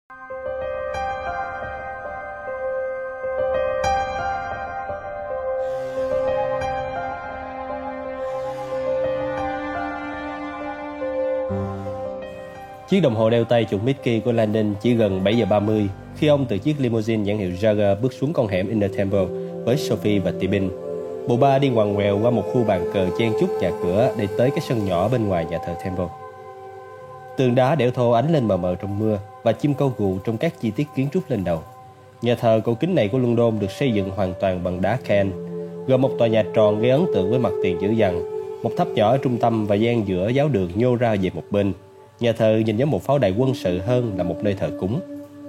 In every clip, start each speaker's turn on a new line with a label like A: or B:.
A: Chiếc đồng hồ đeo tay chuột Mickey của Landon chỉ gần 7 giờ 30 khi ông từ chiếc limousine nhãn hiệu Jaguar bước xuống con hẻm Inner Temple với Sophie và Tibin. Bộ ba đi ngoằn ngoèo qua một khu bàn cờ chen chúc nhà cửa để tới cái sân nhỏ bên ngoài nhà thờ Temple. Tường đá đẽo thô ánh lên mờ mờ trong mưa và chim câu gù trong các chi tiết kiến trúc lên đầu. Nhà thờ cổ kính này của London được xây dựng hoàn toàn bằng đá Kent, gồm một tòa nhà tròn gây ấn tượng với mặt tiền dữ dằn, một tháp nhỏ ở trung tâm và gian giữa giáo đường nhô ra về một bên. Nhà thờ nhìn giống một pháo đài quân sự hơn là một nơi thờ cúng.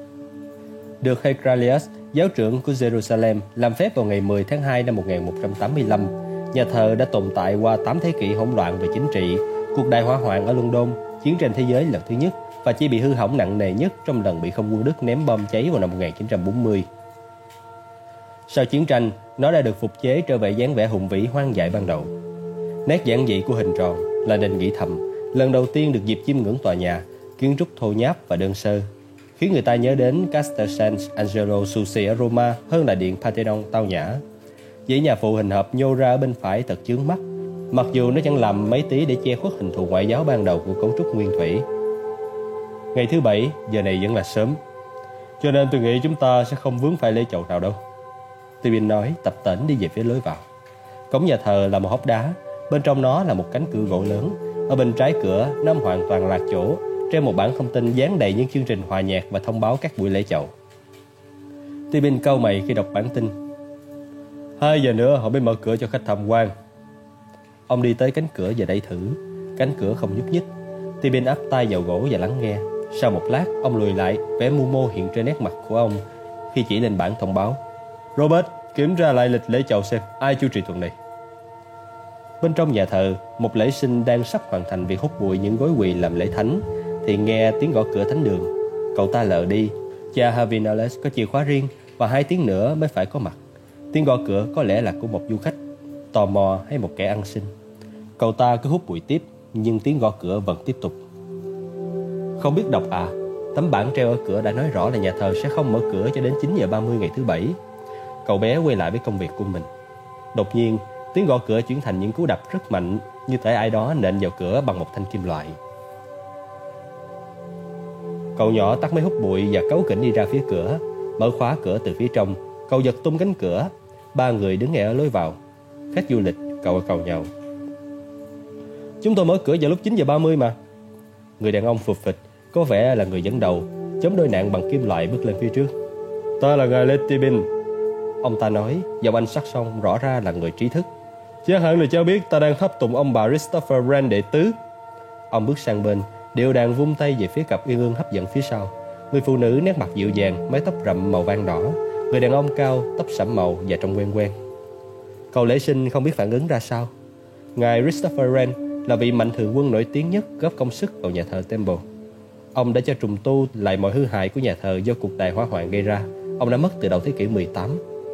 A: Được Heraclius, giáo trưởng của Jerusalem, làm phép vào ngày 10 tháng 2 năm 1185, nhà thờ đã tồn tại qua 8 thế kỷ hỗn loạn về chính trị, cuộc đại hỏa hoạn ở London, chiến tranh thế giới lần thứ nhất và chỉ bị hư hỏng nặng nề nhất trong lần bị không quân Đức ném bom cháy vào năm 1940. Sau chiến tranh, nó đã được phục chế trở về dáng vẻ hùng vĩ hoang dại ban đầu. Nét giản dị của hình tròn là nên nghĩ thầm, lần đầu tiên được dịp chiêm ngưỡng tòa nhà, kiến trúc thô nháp và đơn sơ, khiến người ta nhớ đến Castel San Angelo Susi ở Roma hơn là điện Parthenon tao nhã. Dãy nhà phụ hình hộp nhô ra ở bên phải thật chướng mắt, mặc dù nó chẳng làm mấy tí để che khuất hình thù ngoại giáo ban đầu của cấu trúc nguyên thủy. Ngày thứ Bảy, giờ này vẫn là sớm, cho nên tôi nghĩ chúng ta sẽ không vướng phải lễ chầu nào đâu. Tibin nói, tập tễnh đi về phía lối vào. Cổng nhà thờ là một hốc đá, bên trong nó là một cánh cửa gỗ lớn. Ở bên trái cửa, nó hoàn toàn lạc chỗ, treo một bảng thông tin dán đầy những chương trình hòa nhạc và thông báo các buổi lễ chầu. Tibin cau mày khi đọc bản tin. 2 giờ nữa họ mới mở cửa cho khách tham quan. Ông đi tới cánh cửa và đẩy thử. Cánh cửa không nhúc nhích. Tibin áp tai vào gỗ và lắng nghe. Sau một lát, ông lùi lại, vẻ mưu mô hiện trên nét mặt của ông khi chỉ lên bảng thông báo. Robert, kiểm tra lại lịch lễ chầu xem ai chủ trì tuần này. Bên trong nhà thờ, một lễ sinh đang sắp hoàn thành việc hút bụi những gối quỳ làm lễ thánh thì nghe tiếng gõ cửa thánh đường. Cậu ta lờ đi. Cha Havinales có chìa khóa riêng và 2 tiếng nữa mới phải có mặt. Tiếng gõ cửa có lẽ là của một du khách tò mò hay một kẻ ăn xin. Cậu ta cứ hút bụi tiếp, nhưng tiếng gõ cửa vẫn tiếp tục. Không biết đọc à? Tấm bảng treo ở cửa đã nói rõ là nhà thờ sẽ không mở cửa cho đến 9 giờ 30 ngày thứ Bảy. Cậu bé quay lại với công việc của mình. Đột nhiên, tiếng gõ cửa chuyển thành những cú đập rất mạnh, như thể ai đó nện vào cửa bằng một thanh kim loại. Cậu nhỏ tắt máy hút bụi và cáu kỉnh đi ra phía cửa, mở khóa cửa từ phía trong. Cậu giật tung cánh cửa. 3 người đứng ngay ở lối vào. Khách du lịch, cậu cầu nhau. Chúng tôi mở cửa vào lúc 9 giờ 30 mà. Người đàn ông phụt phịch, có vẻ là người dẫn đầu, chống đôi nạn bằng kim loại bước lên phía trước. Ta là ngài Letibin. Ông ta nói, giọng anh sắc song rõ ra là người trí thức. Chắc hẳn là cháu biết ta đang thắp tùng ông bà Christopher Wren đệ tứ. Ông bước sang bên, đều đặn vung tay về phía cặp uyên ương hấp dẫn phía sau. Người phụ nữ nét mặt dịu dàng, mái tóc rậm màu vàng đỏ. Người đàn ông cao, tóc sẫm màu và trông quen quen. Cậu lễ sinh không biết phản ứng ra sao. Ngài Christopher Wren là vị mạnh thường quân nổi tiếng nhất góp công sức vào nhà thờ Temple. Ông đã cho trùng tu lại mọi hư hại của nhà thờ do cuộc đại hỏa hoạn gây ra. Ông đã mất từ đầu thế kỷ 18.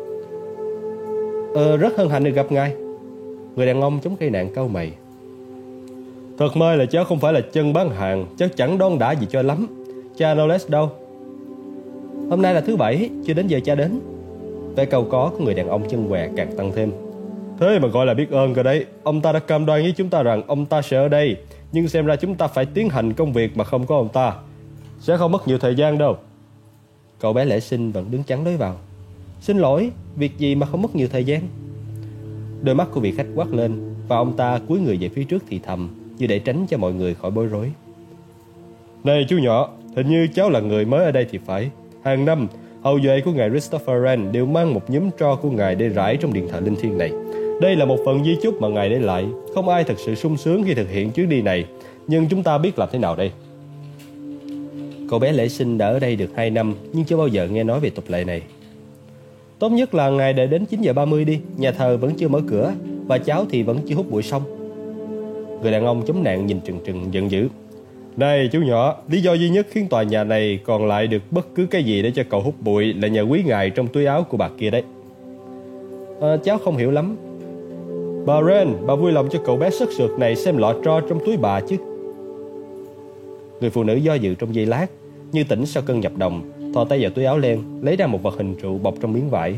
A: Rất hân hạnh được gặp ngài. Người đàn ông chống cây nạn cau mày. Thật may là cháu không phải là chân bán hàng, cháu chẳng đon đả gì cho lắm. Cha Knowles đâu? Hôm nay là thứ Bảy, chưa đến giờ cha đến. Vẻ cầu có của người đàn ông chân què càng tăng thêm. Thế mà gọi là biết ơn cơ đấy. Ông ta đã cam đoan với chúng ta rằng ông ta sẽ ở đây, nhưng xem ra chúng ta phải tiến hành công việc mà không có ông ta. Sẽ không mất nhiều thời gian đâu. Cậu bé lễ sinh vẫn đứng chắn lối vào. Xin lỗi, việc gì mà không mất nhiều thời gian? Đôi mắt của vị khách quát lên và ông ta cúi người về phía trước thì thầm, như để tránh cho mọi người khỏi bối rối. Này chú nhỏ, hình như cháu là người mới ở đây thì phải. Hàng năm, hậu duệ của ngài Christopher Wren đều mang một nhúm tro của ngài để rải trong điện thờ linh thiêng này. Đây là một phần di chúc mà ngài để lại. Không ai thật sự sung sướng khi thực hiện chuyến đi này, nhưng chúng ta biết làm thế nào đây? Cậu bé lễ sinh đã ở đây được 2 năm, nhưng chưa bao giờ nghe nói về tục lệ này. Tốt nhất là ngài đợi đến 9 giờ 30 đi. Nhà thờ vẫn chưa mở cửa và cháu thì vẫn chưa hút bụi xong. Người đàn ông chống nạn nhìn trừng trừng giận dữ. Này chú nhỏ, lý do duy nhất khiến tòa nhà này còn lại được bất cứ cái gì để cho cậu hút bụi là nhờ quý ngài trong túi áo của bà kia đấy. Cháu không hiểu lắm. Bà Wren, bà vui lòng cho cậu bé sất sượt này xem lọ tro trong túi bà chứ. Người phụ nữ do dự trong giây lát, như tỉnh sau cơn nhập đồng, thò tay vào túi áo len, lấy ra một vật hình trụ bọc trong miếng vải.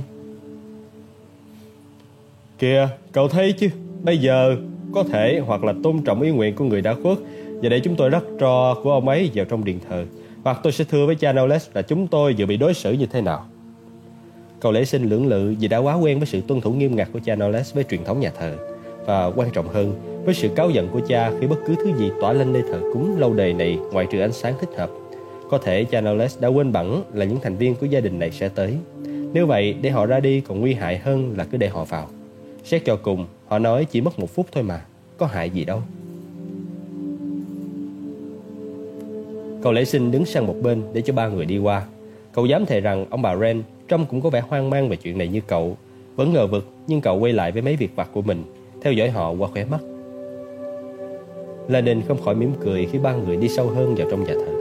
A: Kìa, cậu thấy chứ, bây giờ có thể hoặc là tôn trọng ý nguyện của người đã khuất và để chúng tôi rắc tro của ông ấy vào trong điện thờ, hoặc tôi sẽ thưa với cha Knowles là chúng tôi vừa bị đối xử như thế nào. Cậu lễ sinh lưỡng lự vì đã quá quen với sự tuân thủ nghiêm ngặt của cha Knowles với truyền thống nhà thờ, và quan trọng hơn, với sự cáu giận của cha khi bất cứ thứ gì tỏa lên nơi thờ cúng lâu đời này ngoại trừ ánh sáng thích hợp. Có thể cha Knowles đã quên bẵng là những thành viên của gia đình này sẽ tới. Nếu vậy, để họ ra đi còn nguy hại hơn là cứ để họ vào. Xét cho cùng, họ nói chỉ mất 1 phút thôi mà, có hại gì đâu. Cậu lễ sinh đứng sang một bên để cho 3 người đi qua. Cậu dám thề rằng ông bà Wren trông cũng có vẻ hoang mang về chuyện này như cậu. Vẫn ngờ vực, nhưng cậu quay lại với mấy việc vặt của mình, theo dõi họ qua khóe mắt. Landon không khỏi mỉm cười khi 3 người đi sâu hơn vào trong nhà thờ.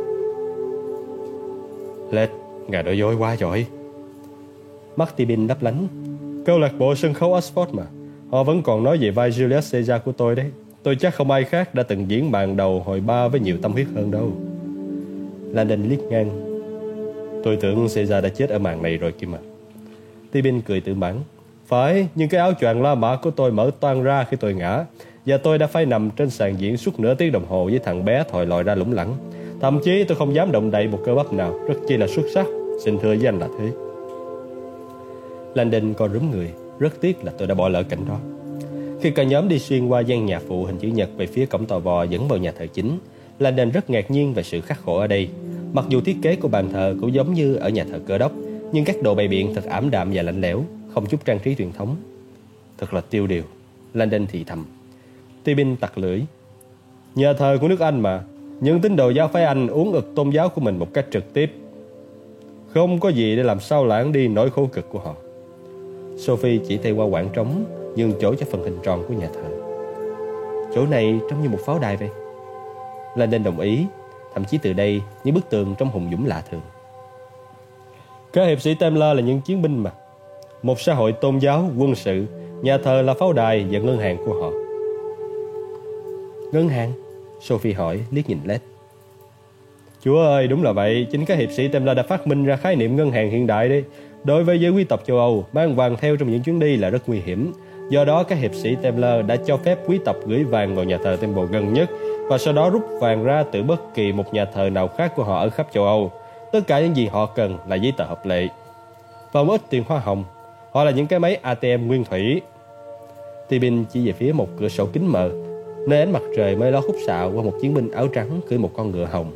A: Lết, ngài nói dối quá rồi. Martin đáp lánh. Câu lạc bộ sân khấu Oxford mà. Họ vẫn còn nói về vai Julius Caesar của tôi đấy. Tôi chắc không ai khác đã từng diễn màn đầu hồi 3 với nhiều tâm huyết hơn đâu. Landon liếc ngang. Tôi tưởng Caesar đã chết ở màn này rồi kia mà. Tibin cười tự mãn. Phải, nhưng cái áo choàng La Mã của tôi mở toang ra khi tôi ngã, và tôi đã phải nằm trên sàn diễn suốt nửa tiếng đồng hồ với thằng bé thòi lòi ra lủng lẳng. Thậm chí tôi không dám động đậy một cơ bắp nào, rất chi là xuất sắc. Xin thưa với anh là thế. Landon co rúm người. Rất tiếc là tôi đã bỏ lỡ cảnh đó. Khi cả nhóm đi xuyên qua gian nhà phụ hình chữ nhật về phía cổng tò vò dẫn vào nhà thờ chính, Landon rất ngạc nhiên về sự khắc khổ ở đây. Mặc dù thiết kế của bàn thờ cũng giống như ở nhà thờ Cơ Đốc, nhưng các đồ bày biện thật ảm đạm và lạnh lẽo, không chút trang trí truyền thống. Thật là tiêu điều, Landon thì thầm. Tibin tặc lưỡi. Nhà thờ của nước Anh mà, những tín đồ giáo phái Anh uống ực tôn giáo của mình một cách trực tiếp. Không có gì để làm sao lãng đi nỗi khổ cực của họ. Sophie chỉ tay qua quảng trống, nhường chỗ cho phần hình tròn của nhà thờ. Chỗ này trông như một pháo đài vậy. Landon đồng ý. Thậm chí từ đây, những bức tường trông hùng dũng lạ thường. Các hiệp sĩ Templar là những chiến binh mà. Một xã hội tôn giáo, quân sự, nhà thờ là pháo đài và ngân hàng của họ. Ngân hàng? Sophie hỏi, liếc nhìn Led. Chúa ơi, đúng là vậy. Chính các hiệp sĩ Templar đã phát minh ra khái niệm ngân hàng hiện đại đấy. Đối với giới quý tộc châu Âu, mang vàng theo trong những chuyến đi là rất nguy hiểm. Do đó, các hiệp sĩ Templar đã cho phép quý tộc gửi vàng vào nhà thờ Temple gần nhất và sau đó rút vàng ra từ bất kỳ một nhà thờ nào khác của họ ở khắp châu Âu. Tất cả những gì họ cần là giấy tờ hợp lệ và một ít tiền hoa hồng. Họ là những cái máy ATM nguyên thủy. Tibin chỉ về phía một cửa sổ kính mờ, nơi ánh mặt trời mới ló khúc xạ qua một chiến binh áo trắng cưỡi một con ngựa hồng.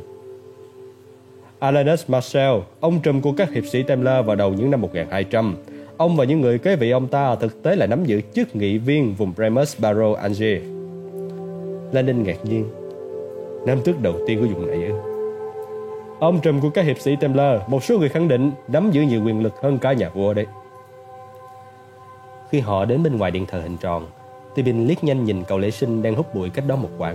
A: Alanus Marcel, ông trùm của các hiệp sĩ Templar vào đầu những năm 1200. Ông và những người kế vị ông ta thực tế là nắm giữ chức nghị viên vùng Bremers Barrow Angers. Landon ngạc nhiên. Nam tước đầu tiên của vùng này ư? Ông trùm của các hiệp sĩ Templar, một số người khẳng định nắm giữ nhiều quyền lực hơn cả nhà vua đấy. Khi họ đến bên ngoài điện thờ hình tròn, Tibin liếc nhanh nhìn cậu lễ sinh đang hút bụi cách đó một quãng.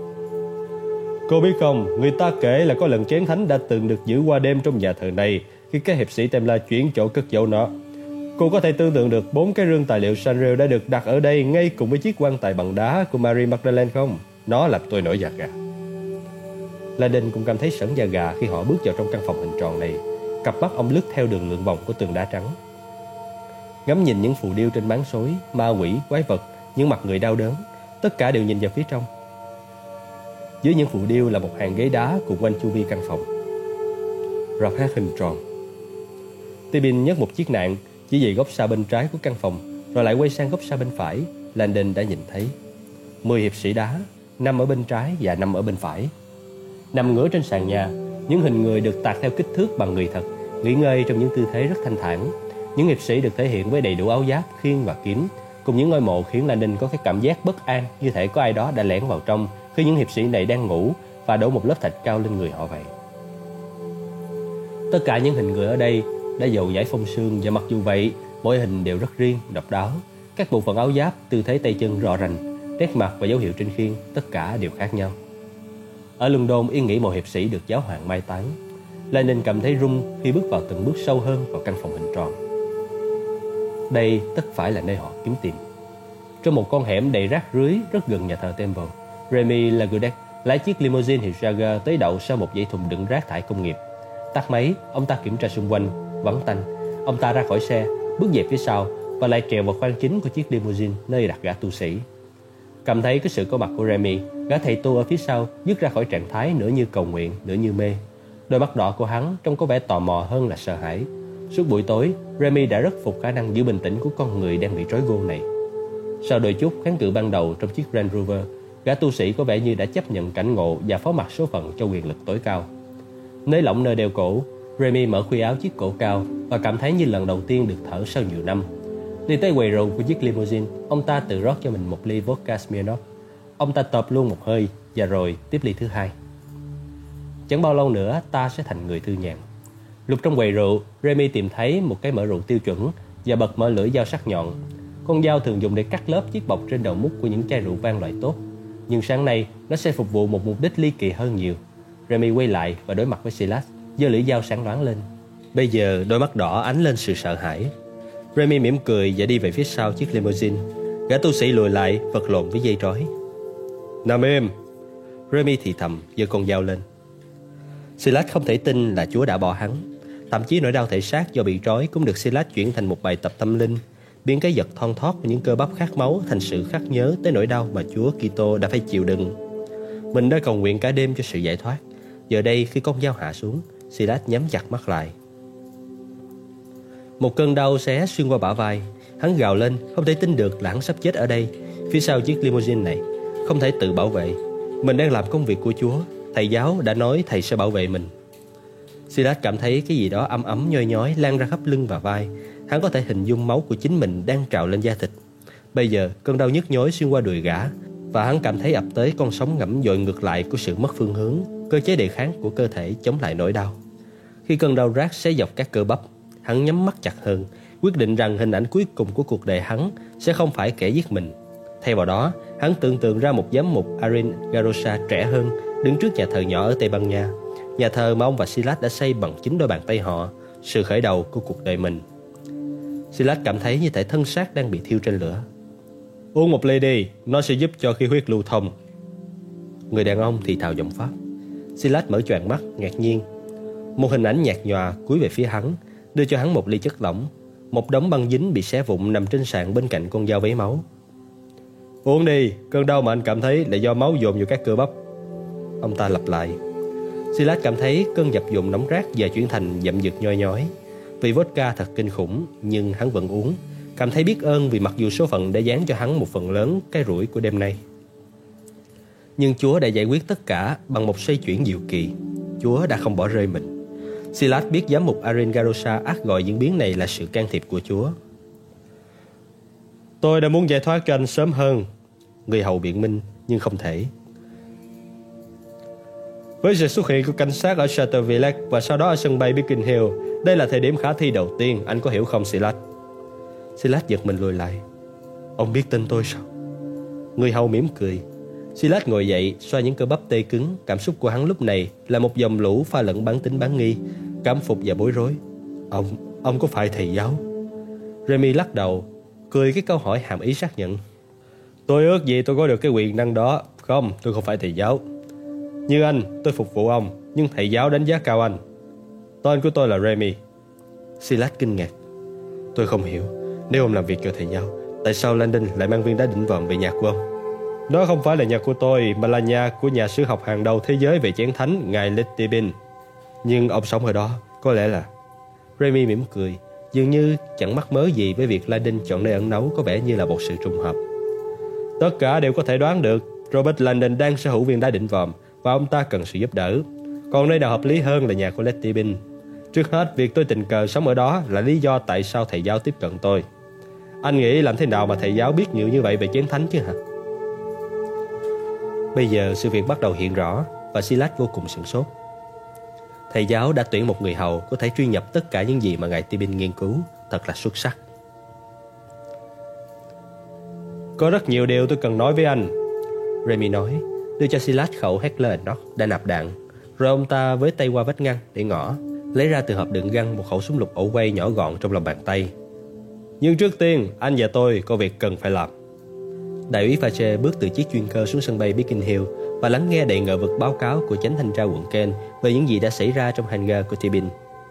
A: Cô biết không, người ta kể là có lần chén thánh đã từng được giữ qua đêm trong nhà thờ này khi các hiệp sĩ Templar chuyển chỗ cất giấu nó. Cô có thể tưởng tượng được 4 cái rương tài liệu Sanrio đã được đặt ở đây ngay cùng với chiếc quan tài bằng đá của Mary Magdalene không? Nó làm tôi nổi da gà. Landon cũng cảm thấy sởn da gà khi họ bước vào trong căn phòng hình tròn này. Cặp mắt ông lướt theo đường lượn vòng của tường đá trắng, ngắm nhìn những phù điêu trên máng xối, ma quỷ, quái vật, những mặt người đau đớn. Tất cả đều nhìn vào phía trong. Dưới những phù điêu là một hàng ghế đá cùng quanh chu vi căn phòng. Rạp hát hình tròn. Tibin nhấc một chiếc nạng chỉ về góc xa bên trái của căn phòng, rồi lại quay sang góc xa bên phải. Landon đã nhìn thấy 10 hiệp sĩ đá, 5 ở bên trái và 5 ở bên phải, nằm ngửa trên sàn nhà. Những hình người được tạc theo kích thước bằng người thật, nghỉ ngơi trong những tư thế rất thanh thản. Những hiệp sĩ được thể hiện với đầy đủ áo giáp, khiên và kiếm, cùng những ngôi mộ khiến Landon có cái cảm giác bất an, như thể có ai đó đã lẻn vào trong khi những hiệp sĩ này đang ngủ và đổ một lớp thạch cao lên người họ vậy. Tất cả những hình người ở đây đã dầu dải phong sương, và mặc dù vậy, mỗi hình đều rất riêng, độc đáo. Các bộ phận áo giáp, tư thế tay chân rõ rành, nét mặt và dấu hiệu trên khiên, tất cả đều khác nhau. Ở London yên nghỉ một hiệp sĩ được giáo hoàng mai táng. Landon cảm thấy run khi bước vào từng bước sâu hơn vào căn phòng hình tròn. Đây tất phải là nơi họ kiếm tìm. Trong một con hẻm đầy rác rưới rất gần nhà thờ Temple, Remy Lagoudec lái chiếc limousine hiệu Jaguar tới đậu sau một dãy thùng đựng rác thải công nghiệp. Tắt máy, ông ta kiểm tra xung quanh, vắng tanh. Ông ta ra khỏi xe, bước về phía sau và lại trèo vào khoang chính của chiếc limousine nơi đặt gã tu sĩ. Cảm thấy cái sự có mặt của Remy, gã thầy tu ở phía sau dứt ra khỏi trạng thái nửa như cầu nguyện, nửa như mê. Đôi mắt đỏ của hắn trông có vẻ tò mò hơn là sợ hãi. Suốt buổi tối, Remy đã rất phục khả năng giữ bình tĩnh của con người đang bị trói gô này. Sau đôi chút kháng cự ban đầu trong chiếc Range Rover, gã tu sĩ có vẻ như đã chấp nhận cảnh ngộ và phó mặc số phận cho quyền lực tối cao. Nới lỏng nơi đeo cổ, Remy mở khuy áo chiếc cổ cao và cảm thấy như lần đầu tiên được thở sau nhiều năm. Đi tới quầy rượu của chiếc limousine, ông ta tự rót cho mình một ly vodka Smirnoff. Ông ta tộp luôn một hơi và rồi tiếp ly thứ hai. Chẳng bao lâu nữa ta sẽ thành người thư nhàn. Lục trong quầy rượu, Remy tìm thấy một cái mở rượu tiêu chuẩn và bật mở lưỡi dao sắc nhọn. Con dao thường dùng để cắt lớp chiếc bọc trên đầu mút của những chai rượu vang loại tốt, nhưng sáng nay nó sẽ phục vụ một mục đích ly kỳ hơn nhiều. Remy quay lại và đối mặt với Silas, giơ lưỡi dao sáng loáng lên. Bây giờ đôi mắt đỏ ánh lên sự sợ hãi. Remy mỉm cười và đi về phía sau chiếc limousine. Gã tu sĩ lùi lại, vật lộn với dây trói. Nằm im! Remy thì thầm, giơ con dao lên. Silas không thể tin là Chúa đã bỏ hắn. Thậm chí nỗi đau thể xác do bị trói cũng được Silas chuyển thành một bài tập tâm linh, biến cái vật thon thót của những cơ bắp khát máu thành sự khắc nhớ tới nỗi đau mà Chúa Kitô đã phải chịu đựng. Mình đã cầu nguyện cả đêm cho sự giải thoát. Giờ đây khi con dao hạ xuống, Silas nhắm chặt mắt lại. Một cơn đau xé xuyên qua bả vai. Hắn gào lên, không thể tin được là hắn sắp chết ở đây, phía sau chiếc limousine này, không thể tự bảo vệ. Mình đang làm công việc của Chúa. Thầy giáo đã nói thầy sẽ bảo vệ mình. Silas cảm thấy cái gì đó ấm ấm nhoi nhói lan ra khắp lưng và vai. Hắn có thể hình dung máu của chính mình đang trào lên da thịt. Bây giờ cơn đau nhức nhối xuyên qua đùi gã, và hắn cảm thấy ập tới con sóng ngẫm dội ngược lại của sự mất phương hướng, cơ chế đề kháng của cơ thể chống lại nỗi đau. Khi cơn đau rát xé dọc các cơ bắp, hắn nhắm mắt chặt hơn, quyết định rằng hình ảnh cuối cùng của cuộc đời hắn sẽ không phải kẻ giết mình. Thay vào đó, hắn tưởng tượng ra một giám mục Arin Garosa trẻ hơn đứng trước nhà thờ nhỏ ở Tây Ban Nha, nhà thờ mà ông và Silas đã xây bằng chính đôi bàn tay họ, sự khởi đầu của cuộc đời mình. Silas cảm thấy như thể thân xác đang bị thiêu trên lửa. Uống một ly đi, nó sẽ giúp cho khí huyết lưu thông. Người đàn ông thì thào giọng Pháp. Silas mở choàng mắt, ngạc nhiên. Một hình ảnh nhạt nhòa cúi về phía hắn, đưa cho hắn một ly chất lỏng. Một đống băng dính bị xé vụn nằm trên sàn bên cạnh con dao vấy máu. Uống đi, cơn đau mà anh cảm thấy là do máu dồn vào các cơ bắp. Ông ta lặp lại. Silas cảm thấy cơn dập dồn nóng rát và chuyển thành dậm dực nhoi nhói. Vì vodka thật kinh khủng, nhưng hắn vẫn uống, cảm thấy biết ơn vì mặc dù số phận đã dán cho hắn một phần lớn cái rủi của đêm nay. Nhưng Chúa đã giải quyết tất cả bằng một xoay chuyển diệu kỳ. Chúa đã không bỏ rơi mình. Silas biết giám mục Arin Garosa ắt gọi diễn biến này là sự can thiệp của Chúa. Tôi đã muốn giải thoát cho anh sớm hơn, người hầu biện minh, nhưng không thể. Với sự xuất hiện của cảnh sát ở Chateau Villette và sau đó ở sân bay Beacon Hill, đây là thời điểm khả thi đầu tiên, anh có hiểu không Silas? Silas giật mình lùi lại. Ông biết tin tôi sao? Người hầu mỉm cười. Silas ngồi dậy, xoa những cơ bắp tê cứng. Cảm xúc của hắn lúc này là một dòng lũ pha lẫn bán tín bán nghi, cảm phục và bối rối. Ông có phải thầy giáo? Remy lắc đầu, cười cái câu hỏi hàm ý xác nhận. Tôi ước gì tôi có được cái quyền năng đó. Không, tôi không phải thầy giáo. Như anh, tôi phục vụ ông, nhưng thầy giáo đánh giá cao anh. Tên của tôi là Remy. Silas kinh ngạc. Tôi không hiểu, nếu ông làm việc cho thầy giáo, tại sao Landon lại mang viên đá đỉnh vòm về nhà của ông? Đó không phải là nhà của tôi, mà là nhà của nhà sử học hàng đầu thế giới về chén thánh, ngài Letibin. Nhưng ông sống ở đó, có lẽ là... Remy mỉm cười, dường như chẳng mắc mớ gì với việc Landon chọn nơi ẩn náu, có vẻ như là một sự trùng hợp. Tất cả đều có thể đoán được. Robert Landon đang sở hữu viên đá đỉnh vòm và ông ta cần sự giúp đỡ. Còn nơi nào hợp lý hơn là nhà của Letibin. Trước hết, việc tôi tình cờ sống ở đó là lý do tại sao thầy giáo tiếp cận tôi. Anh nghĩ làm thế nào mà thầy giáo biết nhiều như vậy về chén thánh chứ hả? Bây giờ sự việc bắt đầu hiện rõ và Silas vô cùng sửng sốt. Thầy giáo đã tuyển một người hầu có thể truy nhập tất cả những gì mà ngài Tibin nghiên cứu. Thật là xuất sắc. Có rất nhiều điều tôi cần nói với anh, Remy nói, đưa cho Silas khẩu Heckler & Koch đã nạp đạn. Rồi ông ta với tay qua vách ngăn để ngỏ, lấy ra từ hộp đựng găng một khẩu súng lục ổ quay nhỏ gọn trong lòng bàn tay. Nhưng trước tiên, anh và tôi có việc cần phải làm. Đại úy Fache bước từ chiếc chuyên cơ xuống sân bay Beacon Hill và lắng nghe đầy ngờ vực báo cáo của chánh thanh tra quận Kent về những gì đã xảy ra trong hành ga của Tibin.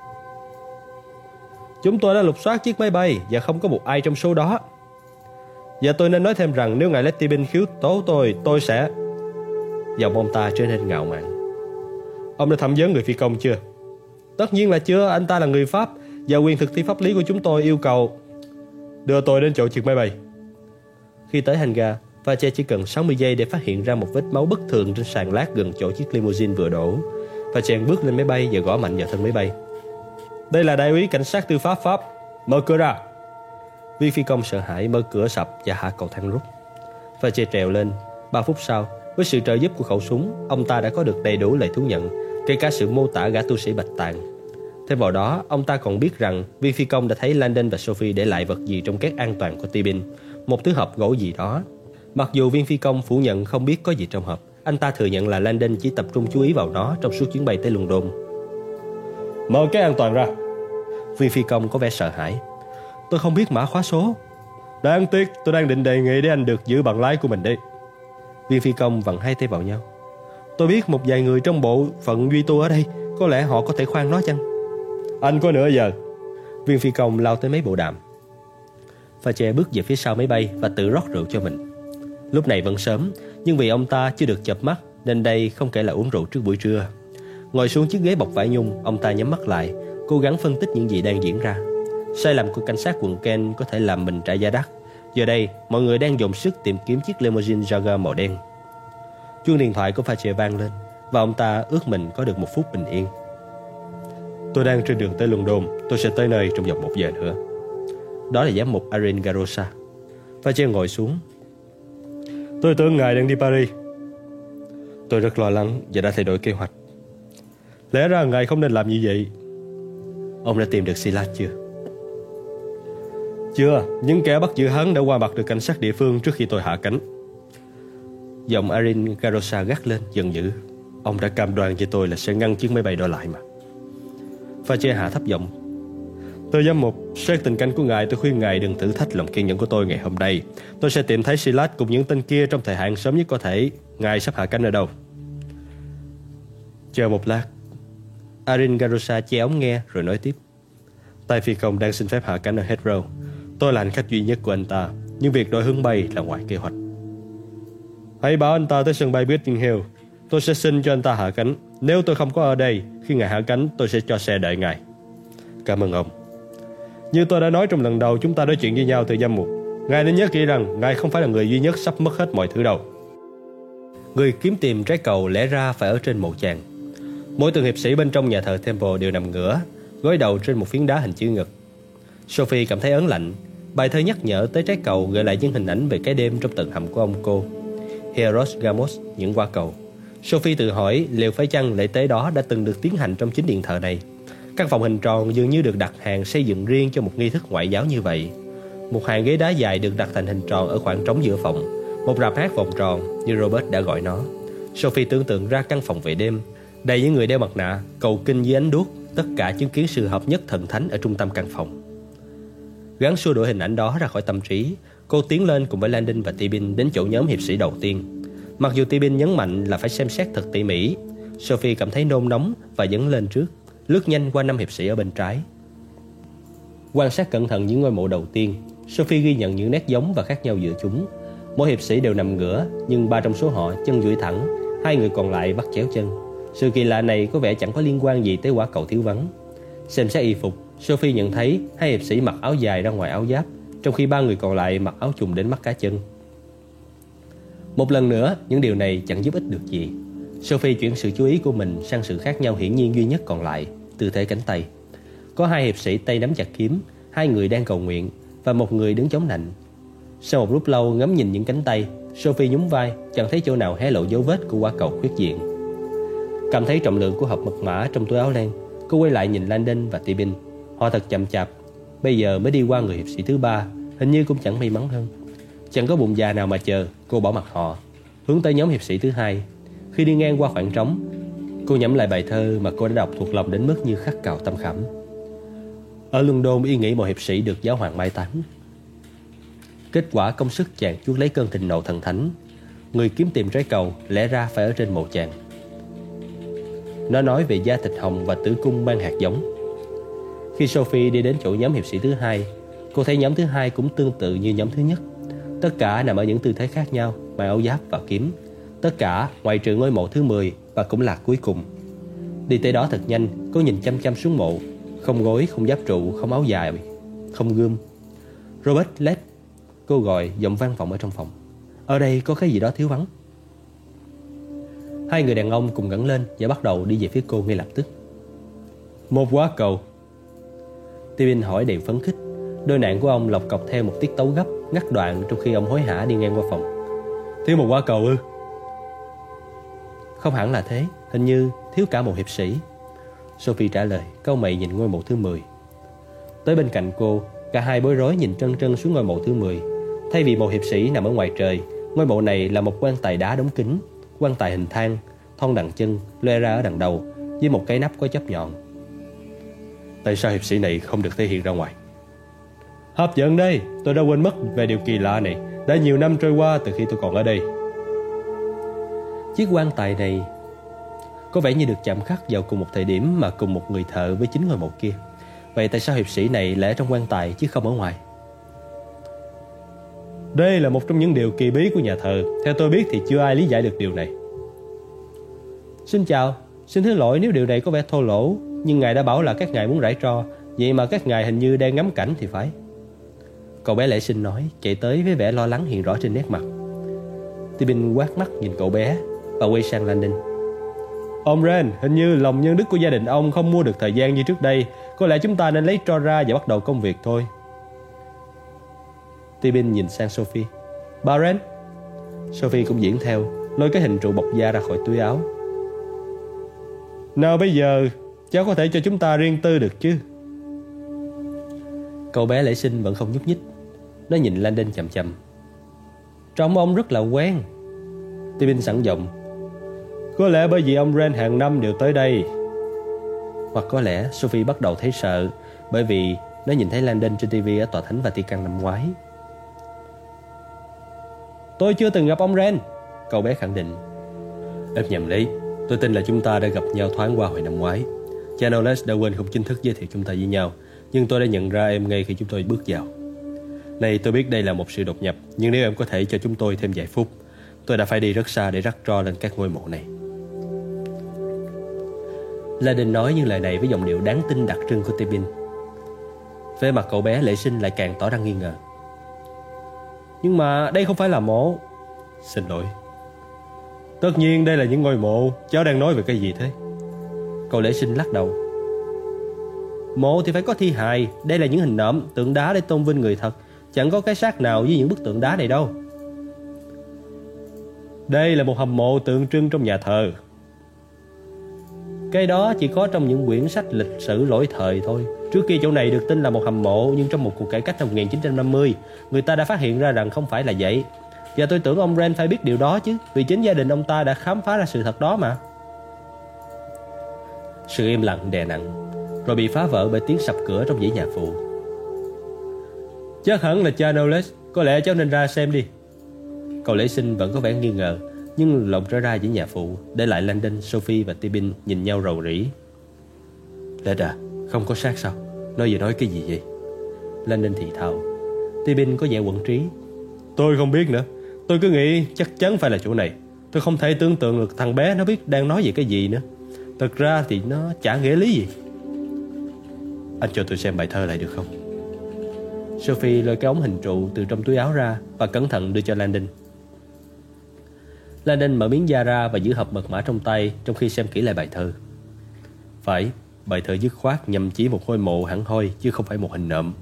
A: Chúng tôi đã lục soát chiếc máy bay và không có một ai trong số đó. Và tôi nên nói thêm rằng nếu ngài Tibin khiếu tố tôi sẽ... Giọng ông ta trở nên ngạo mạn. Ông đã thẩm vấn người phi công chưa? Tất nhiên là chưa, anh ta là người Pháp và quyền thực thi pháp lý của chúng tôi yêu cầu đưa tôi đến chỗ chiếc máy bay. Khi tới hành ga, Fache chỉ cần 60 giây để phát hiện ra một vết máu bất thường trên sàn lát gần chỗ chiếc limousine vừa đổ. Fache bước lên máy bay và gõ mạnh vào thân máy bay. Đây là đại úy cảnh sát tư pháp Pháp, mở cửa ra. Viên phi công sợ hãi mở cửa sập và hạ cầu thang rút. Fache trèo lên. 3 phút sau, với sự trợ giúp của khẩu súng, ông ta đã có được đầy đủ lời thú nhận, kể cả sự mô tả gã tu sĩ bạch tạng. Thêm vào đó, ông ta còn biết rằng viên phi công đã thấy Landon và Sophie để lại vật gì trong két an toàn của Tibin, một thứ hộp gỗ gì đó. Mặc dù viên phi công phủ nhận không biết có gì trong hộp, anh ta thừa nhận là Landon chỉ tập trung chú ý vào nó trong suốt chuyến bay tới London. Mở két an toàn ra. Viên phi công có vẻ sợ hãi. Tôi không biết mã khóa số. Đáng tiếc, tôi đang định đề nghị để anh được giữ bằng lái của mình đi. Viên phi công vặn hai tay vào nhau. Tôi biết một vài người trong bộ phận duy tu ở đây, có lẽ họ có thể khoan nó chăng? Anh có nửa giờ. Viên phi công lao tới mấy bộ đàm. Fache bước về phía sau máy bay và tự rót rượu cho mình. Lúc này vẫn sớm, nhưng vì ông ta chưa được chợp mắt nên đây không kể là uống rượu trước buổi trưa. Ngồi xuống chiếc ghế bọc vải nhung, ông ta nhắm mắt lại, cố gắng phân tích những gì đang diễn ra. Sai lầm của cảnh sát quận Kent có thể làm mình trả giá đắt. Giờ đây, mọi người đang dồn sức tìm kiếm chiếc limousine Jaguar màu đen. Chuông điện thoại của Fache vang lên và ông ta ước mình có được 1 phút bình yên. Tôi đang trên đường tới London, tôi sẽ tới nơi trong vòng 1 giờ nữa. Đó là giám mục Arin Garosa. Fache ngồi xuống. Tôi tưởng ngài đang đi Paris. Tôi rất lo lắng và đã thay đổi kế hoạch. Lẽ ra ngài không nên làm như vậy. Ông đã tìm được Silas chưa? Chưa, những kẻ bắt giữ hắn đã qua mặt được cảnh sát địa phương trước khi tôi hạ cánh. Giọng Arin Garosa gắt lên giận dữ. Ông đã cam đoan với tôi là sẽ ngăn chiếc máy bay đó lại mà. Fache hạ thấp giọng. Tôi giám mục, xét tình cảnh của ngài, tôi khuyên ngài đừng thử thách lòng kiên nhẫn của tôi ngày hôm nay. Tôi sẽ tìm thấy Silas cùng những tên kia trong thời hạn sớm nhất có thể. Ngài sắp hạ cánh ở đâu? Chờ một lát. Arin Garosa che ống nghe rồi nói tiếp. Tay phi công đang xin phép hạ cánh ở Heathrow. Tôi là hành khách duy nhất của anh ta, nhưng việc đổi hướng bay là ngoài kế hoạch. Hãy bảo anh ta tới sân bay Biggin Hill. Tôi sẽ xin cho anh ta hạ cánh. Nếu tôi không có ở đây, khi ngài hạ cánh, tôi sẽ cho xe đợi ngài. Cảm ơn ông. Như tôi đã nói trong lần đầu chúng ta nói chuyện với nhau từ giám mục, ngài nên nhớ kỹ rằng ngài không phải là người duy nhất sắp mất hết mọi thứ đâu. Người kiếm tìm trái cầu lẽ ra phải ở trên mộ tràng. Mỗi tượng hiệp sĩ bên trong nhà thờ Temple đều nằm ngửa, gối đầu trên một phiến đá hình chữ nhật. Sophie cảm thấy ớn lạnh. Bài thơ nhắc nhở tới trái cầu gợi lại những hình ảnh về cái đêm trong tầng hầm của ông cô. Hieros Gamos, những quả cầu. Sophie tự hỏi liệu phải chăng lễ tế đó đã từng được tiến hành trong chính điện thờ này. Căn phòng hình tròn dường như được đặt hàng xây dựng riêng cho một nghi thức ngoại giáo như vậy. Một hàng ghế đá dài được đặt thành hình tròn ở khoảng trống giữa phòng. Một rạp hát vòng tròn như Robert đã gọi nó. Sophie tưởng tượng ra căn phòng về đêm, đầy những người đeo mặt nạ, cầu kinh dưới ánh đuốc, tất cả chứng kiến sự hợp nhất thần thánh ở trung tâm căn phòng. Gắng xua đuổi hình ảnh đó ra khỏi tâm trí, cô tiến lên cùng với Landon và Tibin đến chỗ nhóm hiệp sĩ đầu tiên. Mặc dù Tibin nhấn mạnh là phải xem xét thật tỉ mỉ, Sophie cảm thấy nôn nóng và dấn lên trước, lướt nhanh qua 5 hiệp sĩ ở bên trái. Quan sát cẩn thận những ngôi mộ đầu tiên, Sophie ghi nhận những nét giống và khác nhau giữa chúng. Mỗi hiệp sĩ đều nằm ngửa, nhưng 3 trong số họ chân duỗi thẳng, 2 người còn lại bắt chéo chân. Sự kỳ lạ này có vẻ chẳng có liên quan gì tới quả cầu thiếu vắng. Xem xét y phục, Sophie nhận thấy 2 hiệp sĩ mặc áo dài ra ngoài áo giáp, trong khi 3 người còn lại mặc áo trùng đến mắt cá chân. Một lần nữa, những điều này chẳng giúp ích được gì. Sophie chuyển sự chú ý của mình sang sự khác nhau hiển nhiên duy nhất còn lại, tư thế cánh tay. Có 2 hiệp sĩ tay nắm chặt kiếm, 2 người đang cầu nguyện và 1 người đứng chống nạnh. Sau một lúc lâu ngắm nhìn những cánh tay, Sophie nhún vai, chẳng thấy chỗ nào hé lộ dấu vết của quả cầu khuyết diện. Cảm thấy trọng lượng của hộp mật mã trong túi áo len, cô quay lại nhìn Landon và Tibin. Họ thật chậm chạp. Bây giờ mới đi qua người hiệp sĩ thứ 3, hình như cũng chẳng may mắn hơn. Chẳng có bụng già nào mà chờ, cô bỏ mặc họ, hướng tới nhóm hiệp sĩ thứ 2. Khi đi ngang qua khoảng trống, cô nhẩm lại bài thơ mà cô đã đọc thuộc lòng đến mức như khắc cào tâm khảm. Ở London yên nghĩ mọi hiệp sĩ được giáo hoàng mai táng. Kết quả công sức chàng chuốc lấy cơn thịnh nộ thần thánh. người kiếm tìm trái cầu lẽ ra phải ở trên mộ chàng. Nó nói về da thịt hồng và tử cung mang hạt giống. Khi Sophie đi đến chỗ nhóm hiệp sĩ thứ hai, cô thấy nhóm thứ hai cũng tương tự như nhóm thứ nhất. Tất cả nằm ở những tư thế khác nhau, mang áo giáp và kiếm. Tất cả ngoại trừ ngôi mộ thứ 10 và cũng là cuối cùng. Đi tới đó thật nhanh, cô nhìn chăm chăm xuống mộ. Không gối, không giáp trụ, không áo dài, không gươm. Robert Led, cô gọi, giọng vang vọng ở trong phòng. Ở đây có cái gì đó thiếu vắng. Hai người đàn ông cùng ngẩng lên và bắt đầu đi về phía cô ngay lập tức. Một quả cầu. Tibin hỏi đầy phấn khích. Đôi nạn của ông lọc cọc theo một tiết tấu gấp, ngắt đoạn trong khi ông hối hả đi ngang qua phòng. Thiếu một quả cầu ư? Không hẳn là thế, hình như thiếu cả một hiệp sĩ. Sophie trả lời, cau mày nhìn ngôi mộ thứ 10. Tới bên cạnh cô, cả hai bối rối nhìn trân trân xuống ngôi mộ thứ 10. Thay vì một hiệp sĩ nằm ở ngoài trời, ngôi mộ này là một quan tài đá đóng kín, quan tài hình thang, thon đằng chân, loe ra ở đằng đầu, với một cái nắp có chóp nhọn. Tại sao hiệp sĩ này không được thể hiện ra ngoài? Hấp dẫn đây, tôi đã quên mất về điều kỳ lạ này. Đã nhiều năm trôi qua từ khi tôi còn ở đây. Chiếc quan tài này có vẻ như được chạm khắc vào cùng một thời điểm mà cùng một người thợ với chính ngôi mộ kia. Vậy tại sao hiệp sĩ này lại ở trong quan tài chứ không ở ngoài? Đây là một trong những điều kỳ bí của nhà thờ. Theo tôi biết thì chưa ai lý giải được điều này. Xin chào, xin thứ lỗi nếu điều này có vẻ thô lỗ, nhưng ngài đã bảo là các ngài muốn rải tro. Vậy mà các ngài hình như đang ngắm cảnh thì phải. Cậu bé lễ sinh nói, chạy tới với vẻ lo lắng hiện rõ trên nét mặt. Tibin quát mắt nhìn cậu bé và quay sang Landon. Ông Ren, hình như lòng nhân đức của gia đình ông không mua được thời gian như trước đây. Có lẽ chúng ta nên lấy tro ra và bắt đầu công việc thôi. Tibin nhìn sang Sophie. Bà Ren. Sophie cũng diễn theo, lôi cái hình trụ bọc da ra khỏi túi áo. Nào bây giờ, cháu có thể cho chúng ta riêng tư được chứ? Cậu bé lễ sinh vẫn không nhúc nhích. Nó nhìn Landon chằm chằm. Trông ông rất là quen. Tibin sẵn giọng. Có lẽ bởi vì ông Ren hàng năm đều tới đây. Hoặc có lẽ Sophie bắt đầu thấy sợ, bởi vì nó nhìn thấy Landon trên TV ở tòa thánh Vatican năm ngoái. Tôi chưa từng gặp ông Ren, cậu bé khẳng định. Em nhầm đấy. Tôi tin là chúng ta đã gặp nhau thoáng qua hồi năm ngoái. Cha Knowles đã quên không chính thức giới thiệu chúng ta với nhau, nhưng tôi đã nhận ra em ngay khi chúng tôi bước vào. Này, tôi biết đây là một sự đột nhập, nhưng nếu em có thể cho chúng tôi thêm vài phút, tôi đã phải đi rất xa để rắc tro lên các ngôi mộ này. Landon nói những lời này với giọng điệu đáng tin đặc trưng của Tibin. Vẻ mặt cậu bé lễ sinh lại càng tỏ ra nghi ngờ. Nhưng mà đây không phải là mộ. Xin lỗi. Tất nhiên đây là những ngôi mộ. Cháu đang nói về cái gì thế? Cậu lễ sinh lắc đầu. Mộ thì phải có thi hài. Đây là những hình nộm, tượng đá để tôn vinh người thật. Chẳng có cái xác nào với những bức tượng đá này đâu. Đây là một hầm mộ tượng trưng trong nhà thờ. Cái đó chỉ có trong những quyển sách lịch sử lỗi thời thôi. Trước kia chỗ này được tin là một hầm mộ, nhưng trong một cuộc cải cách năm 1950, người ta đã phát hiện ra rằng không phải là vậy. Và tôi tưởng ông Ren phải biết điều đó chứ, vì chính gia đình ông ta đã khám phá ra sự thật đó mà. Sự im lặng đè nặng, rồi bị phá vỡ bởi tiếng sập cửa trong dãy nhà phụ. Chắc hẳn là cha Knowles, có lẽ cháu nên ra xem đi. Cậu lễ sinh vẫn có vẻ nghi ngờ, nhưng lộng trở ra dãy nhà phụ, để lại Landon, Sophie và Tibin nhìn nhau rầu rĩ. Leda, không có xác sao? Nó vừa nói cái gì vậy? Landon thì thào. Tibin có vẻ quẫn trí. Tôi không biết nữa. Tôi cứ nghĩ chắc chắn phải là chỗ này. Tôi không thể tưởng tượng được thằng bé nó biết đang nói về cái gì nữa. Thật ra thì nó chả nghĩa lý gì. Anh cho tôi xem bài thơ lại được không? Sophie lôi cái ống hình trụ từ trong túi áo ra và cẩn thận đưa cho Landon. Landon mở miếng da ra và giữ hộp mật mã trong tay trong khi xem kỹ lại bài thơ. Phải, bài thơ dứt khoát nhằm chỉ một ngôi mộ hẳn hoi chứ không phải một hình nộm.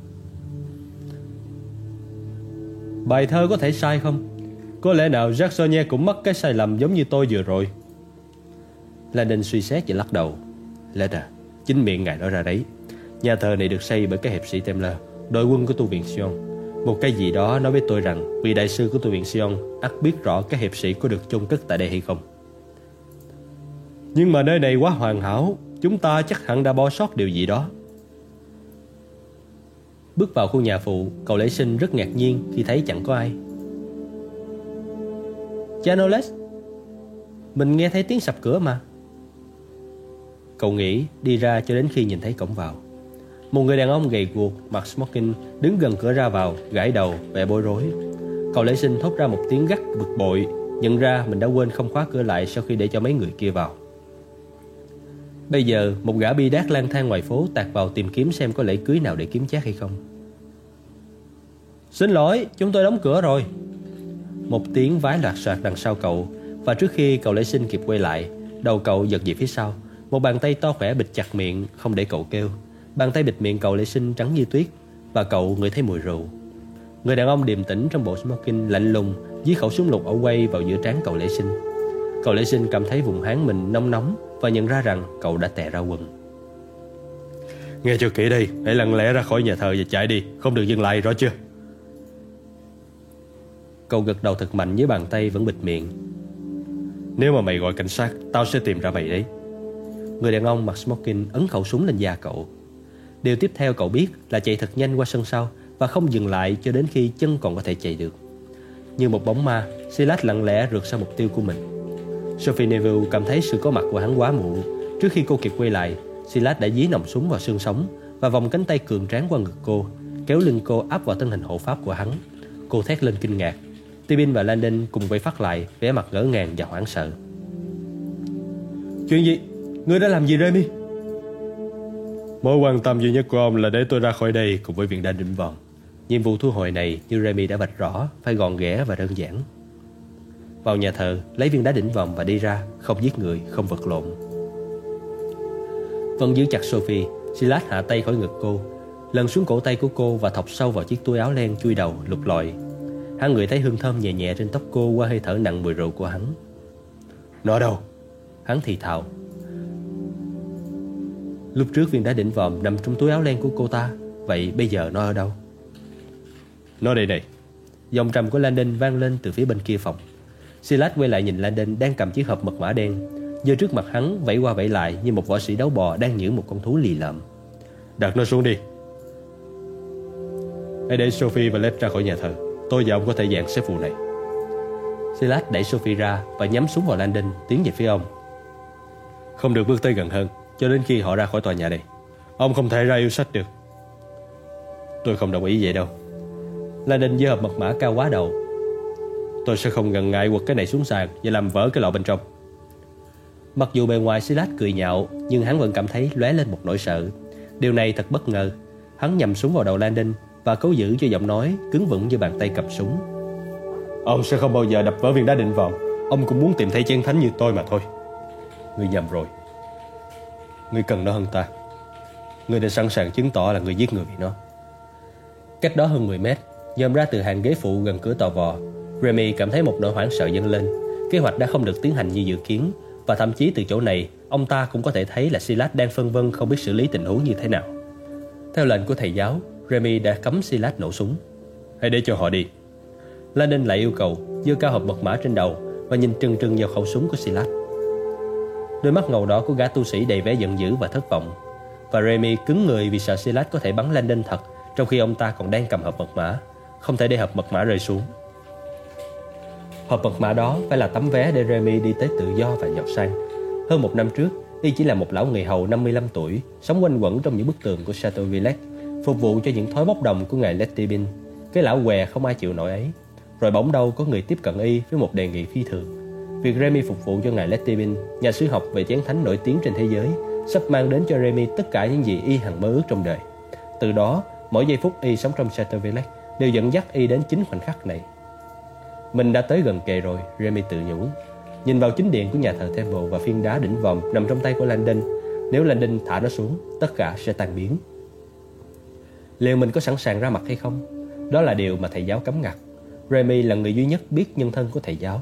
A: Bài thơ có thể sai không? Có lẽ nào Jacksonia cũng mắc cái sai lầm giống như tôi vừa rồi? Landon suy xét và lắc đầu. Leda, chính miệng ngài nói ra đấy. Nhà thờ này được xây bởi các hiệp sĩ Templar, đội quân của tu viện Sion. Một cái gì đó nói với tôi rằng vị đại sư của tu viện Sion ắt biết rõ các hiệp sĩ có được chôn cất tại đây hay không. Nhưng mà nơi này quá hoàn hảo, chúng ta chắc hẳn đã bỏ sót điều gì đó. Bước vào khu nhà phụ, cậu lễ sinh rất ngạc nhiên khi thấy chẳng có ai. Janoles, mình nghe thấy tiếng sập cửa mà. Cậu nghĩ đi ra cho đến khi nhìn thấy cổng vào. Một người đàn ông gầy guộc mặc smoking đứng gần cửa ra vào, gãi đầu, vẻ bối rối. Cậu lễ sinh thốt ra một tiếng gắt bực bội, nhận ra mình đã quên không khóa cửa lại sau khi để cho mấy người kia vào. Bây giờ một gã bi đát lang thang ngoài phố tạt vào tìm kiếm xem có lễ cưới nào để kiếm chác hay không. Xin lỗi, chúng tôi đóng cửa rồi. Một tiếng vái loạt soạt đằng sau cậu, và trước khi cậu lễ sinh kịp quay lại, đầu cậu giật về phía sau. Một bàn tay to khỏe bịt chặt miệng, không để cậu kêu. Bàn tay bịt miệng cậu lễ sinh trắng như tuyết, và cậu ngửi thấy mùi rượu. Người đàn ông điềm tĩnh trong bộ smoking lạnh lùng với khẩu súng lục ổ quay vào giữa trán cậu lễ sinh. Cậu lễ sinh cảm thấy vùng háng mình nóng nóng và nhận ra rằng cậu đã tè ra quần. Nghe cho kỹ đây, hãy lặng lẽ ra khỏi nhà thờ và chạy đi, không được dừng lại, rõ chưa? Cậu gật đầu thật mạnh với bàn tay vẫn bịt miệng. Nếu mà mày gọi cảnh sát, tao sẽ tìm ra mày đấy. Người đàn ông mặc smoking ấn khẩu súng lên da cậu. Điều tiếp theo cậu biết là chạy thật nhanh qua sân sau và không dừng lại cho đến khi chân còn có thể chạy được. Như một bóng ma, Silas lặng lẽ rượt sang mục tiêu của mình. Sophie Neville cảm thấy sự có mặt của hắn quá muộn. Trước khi cô kịp quay lại, Silas đã dí nòng súng vào xương sống và vòng cánh tay cường tráng qua ngực cô, kéo lưng cô áp vào thân hình hộ pháp của hắn. Cô thét lên kinh ngạc. Tibin và Landon cùng quay phát lại, vẻ mặt ngỡ ngàng và hoảng sợ. Chuyện gì? Ngươi đã làm gì, Remy? Mối quan tâm duy nhất của ông là để tôi ra khỏi đây cùng với viên đá đỉnh vòm. Nhiệm vụ thu hồi này, như Remy đã vạch rõ, phải gọn ghẽ và đơn giản. Vào nhà thờ, lấy viên đá đỉnh vòm và đi ra, không giết người, không vật lộn. Vẫn giữ chặt Sophie, Silas hạ tay khỏi ngực cô, lần xuống cổ tay của cô và thọc sâu vào chiếc túi áo len chui đầu, lục lọi. Hắn ngửi thấy hương thơm nhẹ nhẹ trên tóc cô qua hơi thở nặng mùi rượu của hắn. Nó ở đâu? Hắn thì thào. Lúc trước viên đá đỉnh vòm nằm trong túi áo len của cô ta, vậy bây giờ nó ở đâu? Nó đây này. Giọng trầm của Landon vang lên từ phía bên kia phòng. Silas quay lại nhìn Landon đang cầm chiếc hộp mật mã đen, giơ trước mặt hắn vẫy qua vẫy lại như một võ sĩ đấu bò đang nhử một con thú lì lợm. Đặt nó xuống đi. Hãy để Sophie và Led ra khỏi nhà thờ. Tôi và ông có thể dàn xếp vụ này. Silas đẩy Sophie ra và nhắm súng vào Landon, tiến về phía ông. Không được bước tới gần hơn cho đến khi họ ra khỏi tòa nhà này. Ông không thể ra yêu sách được. Tôi không đồng ý vậy đâu. Landon giơ hộp mật mã cao quá đầu. Tôi sẽ không ngần ngại quật cái này xuống sàn và làm vỡ cái lọ bên trong. Mặc dù bề ngoài Silas cười nhạo, nhưng hắn vẫn cảm thấy lóe lên một nỗi sợ. Điều này thật bất ngờ. Hắn nhắm súng vào đầu Landon và cố giữ cho giọng nói cứng vững như bàn tay cầm súng. Ông sẽ không bao giờ đập vỡ viên đá đỉnh vòm. Ông cũng muốn tìm thấy chén thánh như tôi mà thôi. Ngươi nhầm rồi. Ngươi cần nó hơn ta. Ngươi đã sẵn sàng chứng tỏ là ngươi giết người vì nó. Cách đó hơn 10 mét, dòm ra từ hàng ghế phụ gần cửa tò vò, Remy cảm thấy một nỗi hoảng sợ dâng lên. Kế hoạch đã không được tiến hành như dự kiến, và thậm chí từ chỗ này, ông ta cũng có thể thấy là Silas đang phân vân không biết xử lý tình huống như thế nào. Theo lệnh của thầy giáo, Remy đã cấm Silas nổ súng. Hãy để cho họ đi. Landon lại yêu cầu, giơ cao hộp mật mã trên đầu và nhìn trừng trừng vào khẩu súng của Silas. Đôi mắt ngầu đỏ của gã tu sĩ đầy vẻ giận dữ và thất vọng, và Remy cứng người vì sợ Silas có thể bắn Landon thật trong khi ông ta còn đang cầm hộp mật mã, không thể để hộp mật mã rơi xuống. Hộp mật mã đó phải là tấm vé để Remy đi tới tự do và giàu sang. Hơn một năm trước, y chỉ là một lão người hầu 55 tuổi, sống quanh quẩn trong những bức tường của Chateau Villette, phục vụ cho những thói bốc đồng của ngài Letibin. Cái lão què không ai chịu nổi ấy. Rồi bỗng đâu có người tiếp cận y với một đề nghị phi thường. Việc Remy phục vụ cho ngài Letibin, nhà sử học về chén thánh nổi tiếng trên thế giới, sắp mang đến cho Remy tất cả những gì y hằng mơ ước trong đời. Từ đó, mỗi giây phút y sống trong Chateau Villette đều dẫn dắt y đến chính khoảnh khắc này. Mình đã tới gần kề rồi, Remy tự nhủ. Nhìn vào chính điện của nhà thờ Temple và viên đá đỉnh vòm nằm trong tay của Landon. Nếu Landon thả nó xuống, tất cả sẽ tan biến. Liệu mình có sẵn sàng ra mặt hay không? Đó là điều mà thầy giáo cấm ngặt. Remy là người duy nhất biết nhân thân của thầy giáo.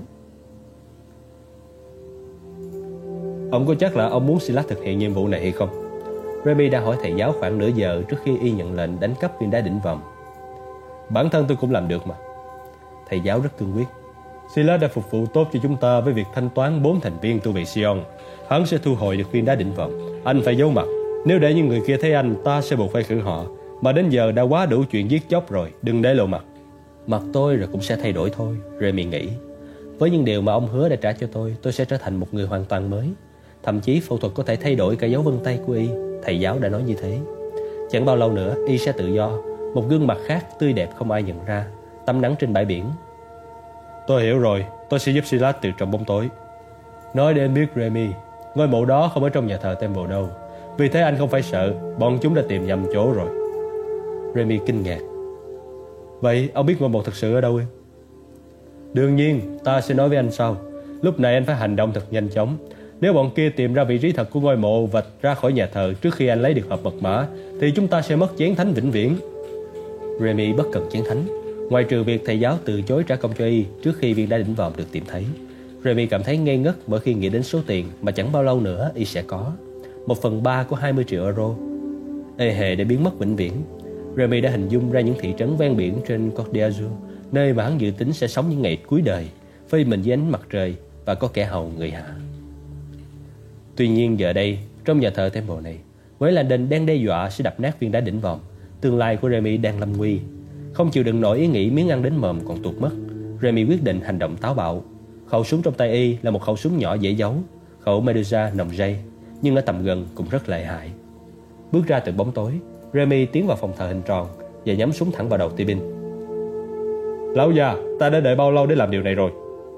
A: Ông có chắc là ông muốn Silas thực hiện nhiệm vụ này hay không? Remy đã hỏi thầy giáo khoảng nửa giờ trước khi y nhận lệnh đánh cắp viên đá đỉnh vòm. Bản thân tôi cũng làm được mà. Thầy giáo rất cương quyết. Silas đã phục vụ tốt cho chúng ta với việc thanh toán 4 thành viên tu viện Sion. Hắn sẽ thu hồi được viên đá đỉnh vòm. Anh phải giấu mặt. Nếu để những người kia thấy anh, ta sẽ buộc phải khử họ. Mà đến giờ đã quá đủ chuyện giết chóc rồi, đừng để lộ mặt. Mặt tôi rồi cũng sẽ thay đổi thôi, Remy nghĩ. Với những điều mà ông hứa đã trả cho tôi sẽ trở thành một người hoàn toàn mới. Thậm chí phẫu thuật có thể thay đổi cả dấu vân tay của y, thầy giáo đã nói như thế. Chẳng bao lâu nữa y sẽ tự do, một gương mặt khác tươi đẹp không ai nhận ra, tắm nắng trên bãi biển. Tôi hiểu rồi, tôi sẽ giúp Silas từ trong bóng tối. Nói để em biết Remy, ngôi mộ đó không ở trong nhà thờ Temple đâu. Vì thế anh không phải sợ, bọn chúng đã tìm nhầm chỗ rồi. Remy kinh ngạc. Vậy ông biết ngôi mộ thật sự ở đâu em? Đương nhiên, ta sẽ nói với anh sau. Lúc này anh phải hành động thật nhanh chóng. Nếu bọn kia tìm ra vị trí thật của ngôi mộ và ra khỏi nhà thờ trước khi anh lấy được hộp mật mã, thì chúng ta sẽ mất chén thánh vĩnh viễn. Remy bất cần chén thánh, ngoài trừ việc thầy giáo từ chối trả công cho y trước khi viên đá đỉnh vòm được tìm thấy. Remy cảm thấy ngây ngất mỗi khi nghĩ đến số tiền mà chẳng bao lâu nữa y sẽ có. 1/3 của 20 triệu euro. Ê hề để biến mất vĩnh viễn. Remy đã hình dung ra những thị trấn ven biển trên Côte d'Azur, nơi mà hắn dự tính sẽ sống những ngày cuối đời, phơi mình dưới ánh mặt trời và có kẻ hầu người hạ. Tuy nhiên giờ đây, trong nhà thờ Temple này, với Landon đang đe dọa sẽ đập nát viên đá đỉnh vòm, tương lai của Remy đang lâm nguy. Không chịu đựng nổi ý nghĩ miếng ăn đến mồm còn tuột mất, Remy quyết định hành động táo bạo. Khẩu súng trong tay y là một khẩu súng nhỏ dễ giấu, khẩu Medusa nòng ray, nhưng ở tầm gần cũng rất lợi hại. Bước ra từ bóng tối, Remy tiến vào phòng thờ hình tròn và nhắm súng thẳng vào đầu Tibin. Lão già, ta đã đợi bao lâu để làm điều này rồi?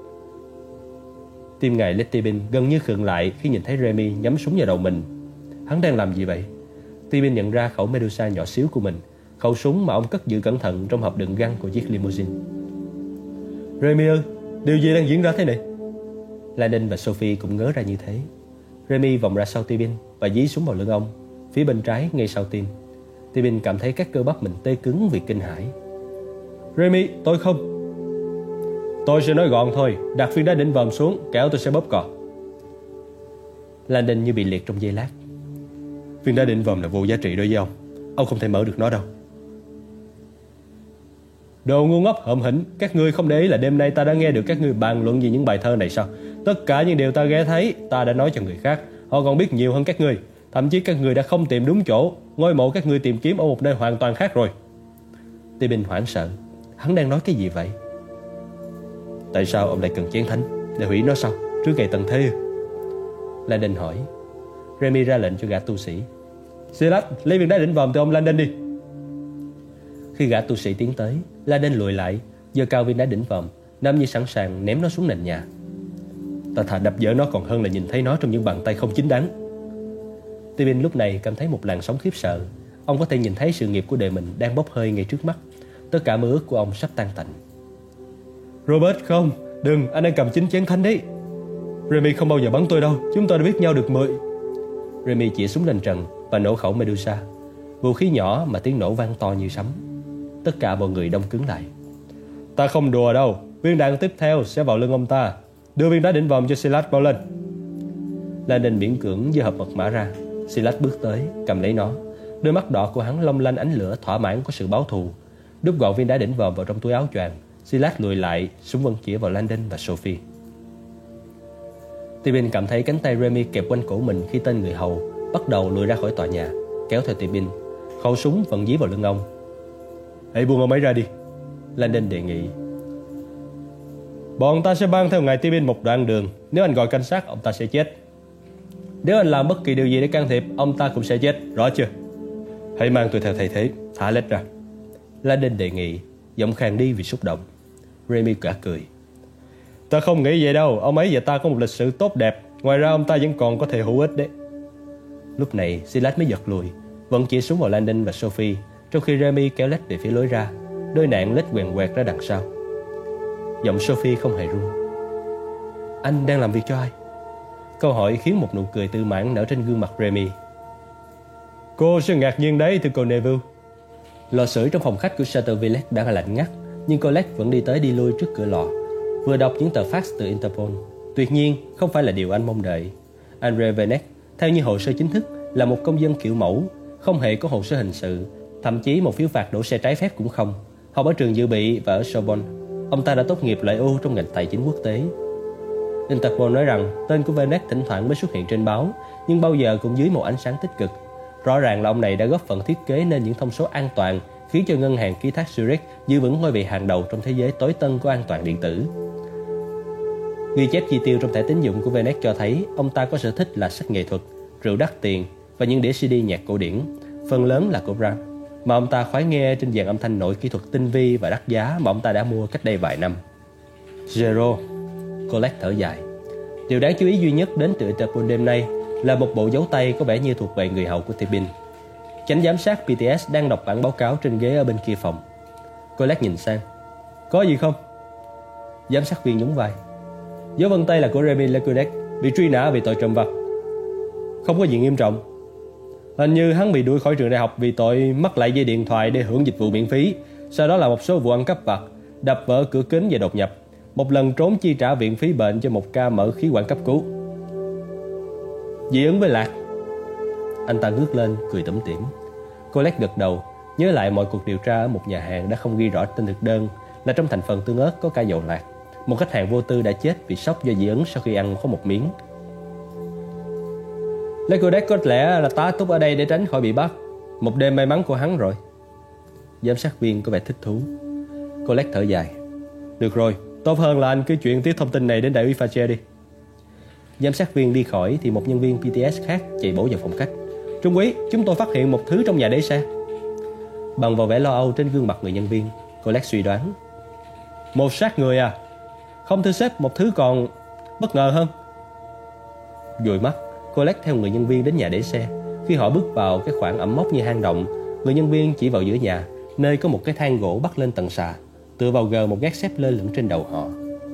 A: Tim ngài Letibin gần như khựng lại khi nhìn thấy Remy nhắm súng vào đầu mình. Hắn đang làm gì vậy? Tibin nhận ra khẩu Medusa nhỏ xíu của mình, khẩu súng mà ông cất giữ cẩn thận trong hộp đựng găng của chiếc limousine. Remy ơi, điều gì đang diễn ra thế này? Landon và Sophie cũng ngớ ra như thế. Remy vòng ra sau Tibin và dí súng vào lưng ông, phía bên trái ngay sau tim. Tibin cảm thấy các cơ bắp mình tê cứng vì kinh hãi. Remy, tôi không. Tôi sẽ nói gọn thôi, đặt viên đá đỉnh vòm xuống, kéo tôi sẽ bóp cò. Landon như bị liệt trong giây lát. Viên đá đỉnh vòm là vô giá trị đối với ông không thể mở được nó đâu. Đồ ngu ngốc hợm hĩnh, các ngươi không để ý là đêm nay ta đã nghe được các ngươi bàn luận về những bài thơ này sao? Tất cả những điều ta nghe thấy, ta đã nói cho người khác. Họ còn biết nhiều hơn các ngươi. Thậm chí các ngươi đã không tìm đúng chỗ. Ngôi mộ các ngươi tìm kiếm ở một nơi hoàn toàn khác rồi. Tibin hoảng sợ. Hắn đang nói cái gì vậy? Tại sao ông lại cần chén thánh? Để hủy nó sao? Trước ngày tận thế? Landon hỏi. Remy ra lệnh cho gã tu sĩ. Silas, lấy viên đá đỉnh vòm từ ông Landon đi. Khi gã tu sĩ tiến tới, Landon lùi lại, giơ cao viên đá đỉnh vòm, nắm như sẵn sàng ném nó xuống nền nhà. Ta thà đập vỡ nó còn hơn là nhìn thấy nó trong những bàn tay không chính đáng. Tibin lúc này cảm thấy một làn sóng khiếp sợ. Ông có thể nhìn thấy sự nghiệp của đời mình đang bốc hơi ngay trước mắt. Tất cả mơ ước của ông sắp tan tành. Robert, không, đừng, anh đang cầm chính chén thánh đấy. Remy không bao giờ bắn tôi đâu, chúng tôi đã biết nhau được 10. Remy chỉ súng lên trần và nổ khẩu Medusa, vũ khí nhỏ mà tiếng nổ vang to như sấm. Tất cả mọi người đông cứng lại. Ta không đùa đâu, viên đạn tiếp theo sẽ vào lưng ông ta. Đưa viên đá đỉnh vòm cho Silas bao lên. Landon miễn cưỡng giơ hộp mật mã ra. Silas bước tới, cầm lấy nó. Đôi mắt đỏ của hắn long lanh ánh lửa thỏa mãn có sự báo thù. Đút gọn viên đá đỉnh vòm vào trong túi áo choàng, Silas lùi lại, súng vẫn chĩa vào Landon và Sophie. Tibin cảm thấy cánh tay Remy kẹp quanh cổ mình khi tên người hầu bắt đầu lùi ra khỏi tòa nhà, kéo theo Tibin. Khẩu súng vẫn dí vào lưng ông. Hãy buông ông ấy ra đi, Landon đề nghị. Bọn ta sẽ mang theo ngài Tibin một đoạn đường. Nếu anh gọi cảnh sát, ông ta sẽ chết. Nếu anh làm bất kỳ điều gì để can thiệp, ông ta cũng sẽ chết, rõ chưa? Hãy mang tôi theo thay thế, thả lết ra, Landon đề nghị, giọng khàn đi vì xúc động. Remy cả cười. Ta không nghĩ vậy đâu, ông ấy và ta có một lịch sử tốt đẹp. Ngoài ra ông ta vẫn còn có thể hữu ích đấy. Lúc này Silas mới giật lùi, vẫn chỉ súng vào Landon và Sophie, trong khi Remy kéo lách về phía lối ra, đôi nạn lách quèn quẹt ra đằng sau. Giọng Sophie không hề run. Anh đang làm việc cho ai? Câu hỏi khiến một nụ cười tự mãn nở trên gương mặt Remy. Cô sẽ ngạc nhiên đấy thưa cô Neville. Lò sưởi trong phòng khách của Chateau Villette đã lạnh ngắt, nhưng Colette vẫn đi tới đi lui trước cửa lò, vừa đọc những tờ fax từ Interpol. Tuyệt nhiên, không phải là điều anh mong đợi. Andre Venet, theo như hồ sơ chính thức, là một công dân kiểu mẫu, không hề có hồ sơ hình sự, thậm chí một phiếu phạt đỗ xe trái phép cũng không. Học ở trường dự bị và ở Sorbonne. Ông ta đã tốt nghiệp loại U trong ngành tài chính quốc tế. Interpol nói rằng tên của Venet thỉnh thoảng mới xuất hiện trên báo, nhưng bao giờ cũng dưới một ánh sáng tích cực. Rõ ràng là ông này đã góp phần thiết kế nên những thông số an toàn, khiến cho ngân hàng ký thác Zurich giữ vững ngôi vị hàng đầu trong thế giới tối tân của an toàn điện tử. Ghi chép chi tiêu trong thẻ tín dụng của Venet cho thấy ông ta có sở thích là sách nghệ thuật, rượu đắt tiền và những đĩa CD nhạc cổ điển, phần lớn là của Brahms, mà ông ta khoái nghe trên dàn âm thanh nội kỹ thuật tinh vi và đắt giá mà ông ta đã mua cách đây vài năm. Zero. Colette thở dài. Điều đáng chú ý duy nhất đến từ Interpol đêm nay là một bộ dấu tay có vẻ như thuộc về người hầu của Tibin. Chánh giám sát PTS đang đọc bản báo cáo trên ghế ở bên kia phòng. Colette nhìn sang. Có gì không? Giám sát viên nhún vai. Dấu vân tay là của Remy Lecudex, bị truy nã vì tội trộm vặt. Không có gì nghiêm trọng. Hình như hắn bị đuổi khỏi trường đại học vì tội mất lại dây điện thoại để hưởng dịch vụ miễn phí. Sau đó là một số vụ ăn cắp vặt, đập vỡ cửa kính và đột nhập. Một lần trốn chi trả viện phí bệnh cho một ca mở khí quản cấp cứu. Dị ứng với lạc. Anh ta ngước lên cười tủm tỉm. Colette gật đầu, nhớ lại mọi cuộc điều tra ở một nhà hàng đã không ghi rõ tên thực đơn là trong thành phần tương ớt có cả dầu lạc. Một khách hàng vô tư đã chết vì sốc do dị ứng sau khi ăn có một miếng. Lecudex có lẽ là tá túc ở đây để tránh khỏi bị bắt. Một đêm may mắn của hắn rồi. Giám sát viên có vẻ thích thú. Colette thở dài. Được rồi, tốt hơn là anh cứ chuyển tiếp thông tin này đến đại úy Fache đi. Giám sát viên đi khỏi thì một nhân viên PTS khác chạy bổ vào phòng khách. Trung úy, chúng tôi phát hiện một thứ trong nhà để xe. Bằng vào vẻ lo âu trên gương mặt người nhân viên, Colette suy đoán. Một xác người à? Không thưa sếp, một thứ còn bất ngờ hơn. Dụi mắt, Colette theo người nhân viên đến nhà để xe. Khi họ bước vào cái khoảng ẩm mốc như hang động, người nhân viên chỉ vào giữa nhà, nơi có một cái thang gỗ bắt lên tầng xà, tựa vào gờ một gác xếp lơ lửng trên đầu họ.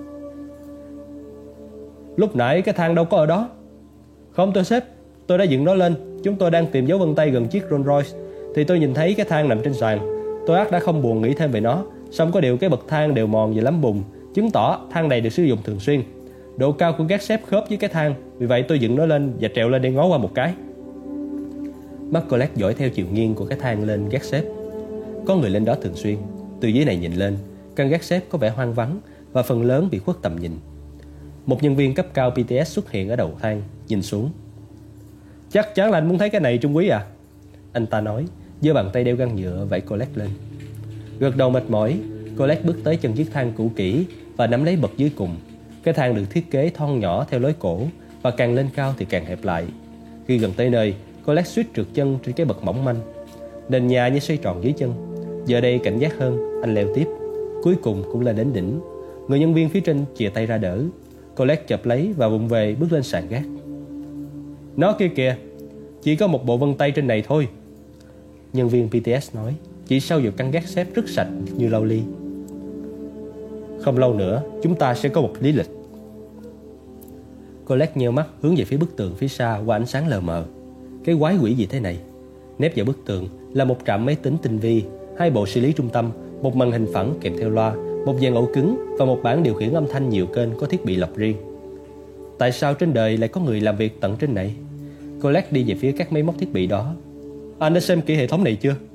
A: Lúc nãy cái thang đâu có ở đó. Không thưa sếp, tôi đã dựng nó lên. Chúng tôi đang tìm dấu vân tay gần chiếc Rolls Royce thì tôi nhìn thấy cái thang nằm trên sàn. Tôi ắt đã không buồn nghĩ thêm về nó. Xong có điều cái bậc thang đều mòn và lắm bùn, chứng tỏ thang này được sử dụng thường xuyên. Độ cao của gác xếp khớp với cái thang, vì vậy tôi dựng nó lên và trèo lên để ngó qua một cái. Mắt Colette dõi theo chiều nghiêng của cái thang lên gác xếp. Có người lên đó thường xuyên. Từ dưới này nhìn lên, căn gác xếp có vẻ hoang vắng và phần lớn bị khuất tầm nhìn. Một nhân viên cấp cao PTS xuất hiện ở đầu thang, nhìn xuống. Chắc chắn là anh muốn thấy cái này Trung úy à? Anh ta nói, giơ bàn tay đeo găng nhựa vẫy Colette lên. Gật đầu mệt mỏi, Colette bước tới chân chiếc thang cũ kỹ và nắm lấy bậc dưới cùng. Cái thang được thiết kế thon nhỏ theo lối cổ và càng lên cao thì càng hẹp lại. Khi gần tới nơi, Colette suýt trượt chân trên cái bậc mỏng manh. Nền nhà như xoay tròn dưới chân. Giờ đây cảnh giác hơn, anh leo tiếp. Cuối cùng cũng lên đến đỉnh. Người nhân viên phía trên chìa tay ra đỡ. Colette chộp lấy và vụng về bước lên sàn gác. Nó kia kìa, chỉ có một bộ vân tay trên này thôi. Nhân viên PTS nói, chỉ sau vào căn gác xếp rất sạch như lau ly. Không lâu nữa, chúng ta sẽ có một lý lịch. Colette nheo mắt hướng về phía bức tường phía xa qua ánh sáng lờ mờ. Cái quái quỷ gì thế này? Nép vào bức tường là một trạm máy tính tinh vi, 2 bộ xử lý trung tâm, một màn hình phẳng kèm theo loa, một dàn ổ cứng và một bảng điều khiển âm thanh nhiều kênh có thiết bị lọc riêng. Tại sao trên đời lại có người làm việc tận trên này? Colette đi về phía các máy móc thiết bị đó. Anh đã xem kỹ hệ thống này chưa?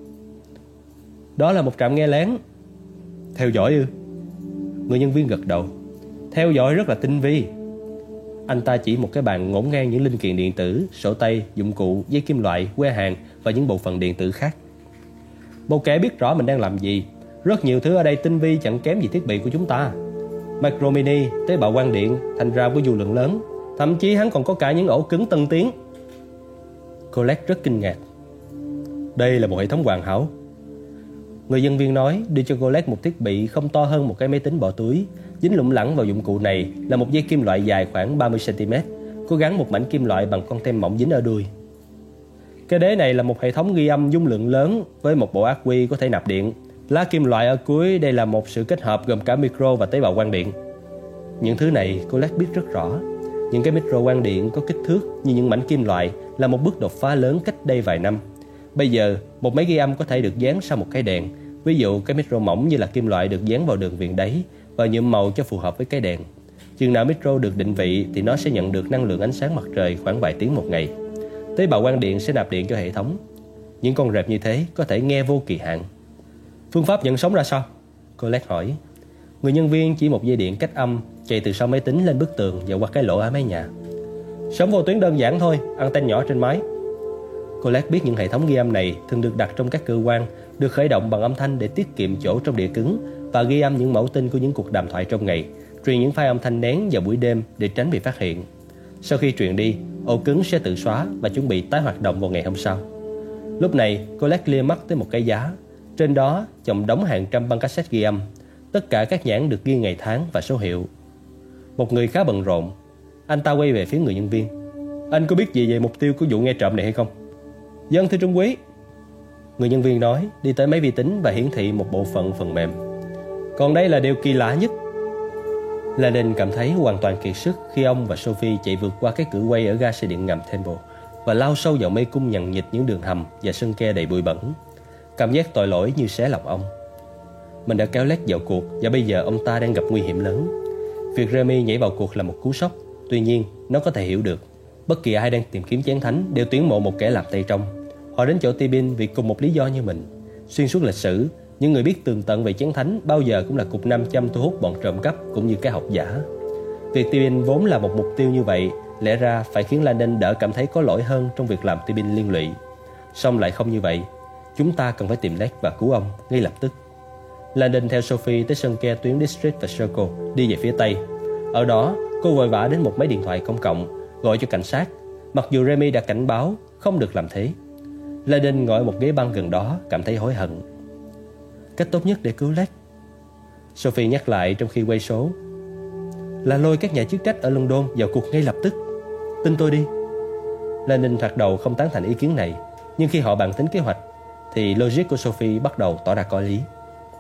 A: Đó là một trạm nghe lén. Theo dõi ư? Người nhân viên gật đầu. Theo dõi rất là tinh vi. Anh ta chỉ một cái bàn ngổn ngang những linh kiện điện tử, sổ tay, dụng cụ, dây kim loại, que hàng và những bộ phận điện tử khác. Một kẻ biết rõ mình đang làm gì. Rất nhiều thứ ở đây tinh vi chẳng kém gì thiết bị của chúng ta. Micro mini, tế bào quang điện, thành ra với dù lượng lớn. Thậm chí hắn còn có cả những ổ cứng tân tiến. Colette rất kinh ngạc. Đây là một hệ thống hoàn hảo. Người nhân viên nói, đưa cho Colette một thiết bị không to hơn một cái máy tính bỏ túi. Dính lủng lẳng vào dụng cụ này là một dây kim loại dài khoảng 30 cm, có gắn một mảnh kim loại bằng con tem mỏng dính ở đuôi. Cái đế này là một hệ thống ghi âm dung lượng lớn với một bộ ác quy có thể nạp điện. Lá kim loại ở cuối đây là một sự kết hợp gồm cả micro và tế bào quang điện. Những thứ này Colette biết rất rõ. Những cái micro quang điện có kích thước như những mảnh kim loại là một bước đột phá lớn cách đây vài năm. Bây giờ, một máy ghi âm có thể được dán sau một cái đèn. Ví dụ cái micro mỏng như là kim loại được dán vào đường viền đáy và nhuộm màu cho phù hợp với cái đèn. Chừng nào micro được định vị thì nó sẽ nhận được năng lượng ánh sáng mặt trời khoảng vài tiếng một ngày. Tế bào quang điện sẽ nạp điện cho hệ thống. Những con rệp như thế có thể nghe vô kỳ hạn. Phương pháp nhận sóng ra sao? Colette hỏi. Người nhân viên chỉ một dây điện cách âm chạy từ sau máy tính lên bức tường và qua cái lỗ ở mái nhà. Sóng vô tuyến đơn giản thôi, anten nhỏ trên mái. Colette biết những hệ thống ghi âm này thường được đặt trong các cơ quan, được khởi động bằng âm thanh để tiết kiệm chỗ trong đĩa cứng và ghi âm những mẫu tin của những cuộc đàm thoại trong ngày, truyền những file âm thanh nén vào buổi đêm để tránh bị phát hiện. Sau khi truyền đi, ổ cứng sẽ tự xóa và chuẩn bị tái hoạt động vào ngày hôm sau. Lúc này, Colette lia mắt tới một cái giá. Trên đó chồng đóng hàng trăm băng cassette ghi âm. Tất cả các nhãn được ghi ngày tháng và số hiệu. Một người khá bận rộn. Anh ta quay về phía người nhân viên. Anh có biết gì về mục tiêu của vụ nghe trộm này hay không? Dân thưa trung úy. Người nhân viên nói, đi tới máy vi tính và hiển thị một bộ phận phần mềm. Còn đây là điều kỳ lạ nhất. Landon cảm thấy hoàn toàn kiệt sức khi ông và Sophie chạy vượt qua cái cửa quay ở ga xe điện ngầm Temple và lao sâu vào mê cung nhằn nhịt những đường hầm và sân ke đầy bụi bẩn. Cảm giác tội lỗi như xé lòng ông. Mình đã kéo Led vào cuộc và bây giờ ông ta đang gặp nguy hiểm lớn. Việc Remy nhảy vào cuộc là một cú sốc. Tuy nhiên, nó có thể hiểu được. Bất kỳ ai đang tìm kiếm chén thánh đều tuyển mộ một kẻ làm tay trong. Họ đến chỗ Tibin vì cùng một lý do như mình. Xuyên suốt lịch sử, những người biết tường tận về chén thánh bao giờ cũng là cục nam châm thu hút bọn trộm cắp cũng như cái học giả. Việc Tibin vốn là một mục tiêu như vậy, lẽ ra phải khiến Landon đỡ cảm thấy có lỗi hơn trong việc làm Tibin liên lụy. Song lại không như vậy. Chúng ta cần phải tìm Led và cứu ông ngay lập tức. Landon theo Sophie tới sân ke tuyến District và Circle, đi về phía Tây. Ở đó, cô vội vã đến một máy điện thoại công cộng, gọi cho cảnh sát, mặc dù Remy đã cảnh báo không được làm thế. Landon ngồi ở một ghế băng gần đó, cảm thấy hối hận. Cách tốt nhất để cứu Led, Sophie nhắc lại trong khi quay số, là lôi các nhà chức trách ở London vào cuộc ngay lập tức. Tin tôi đi. Landon thoạt đầu không tán thành ý kiến này, nhưng khi họ bàn tính kế hoạch thì logic của Sophie bắt đầu tỏ ra có lý.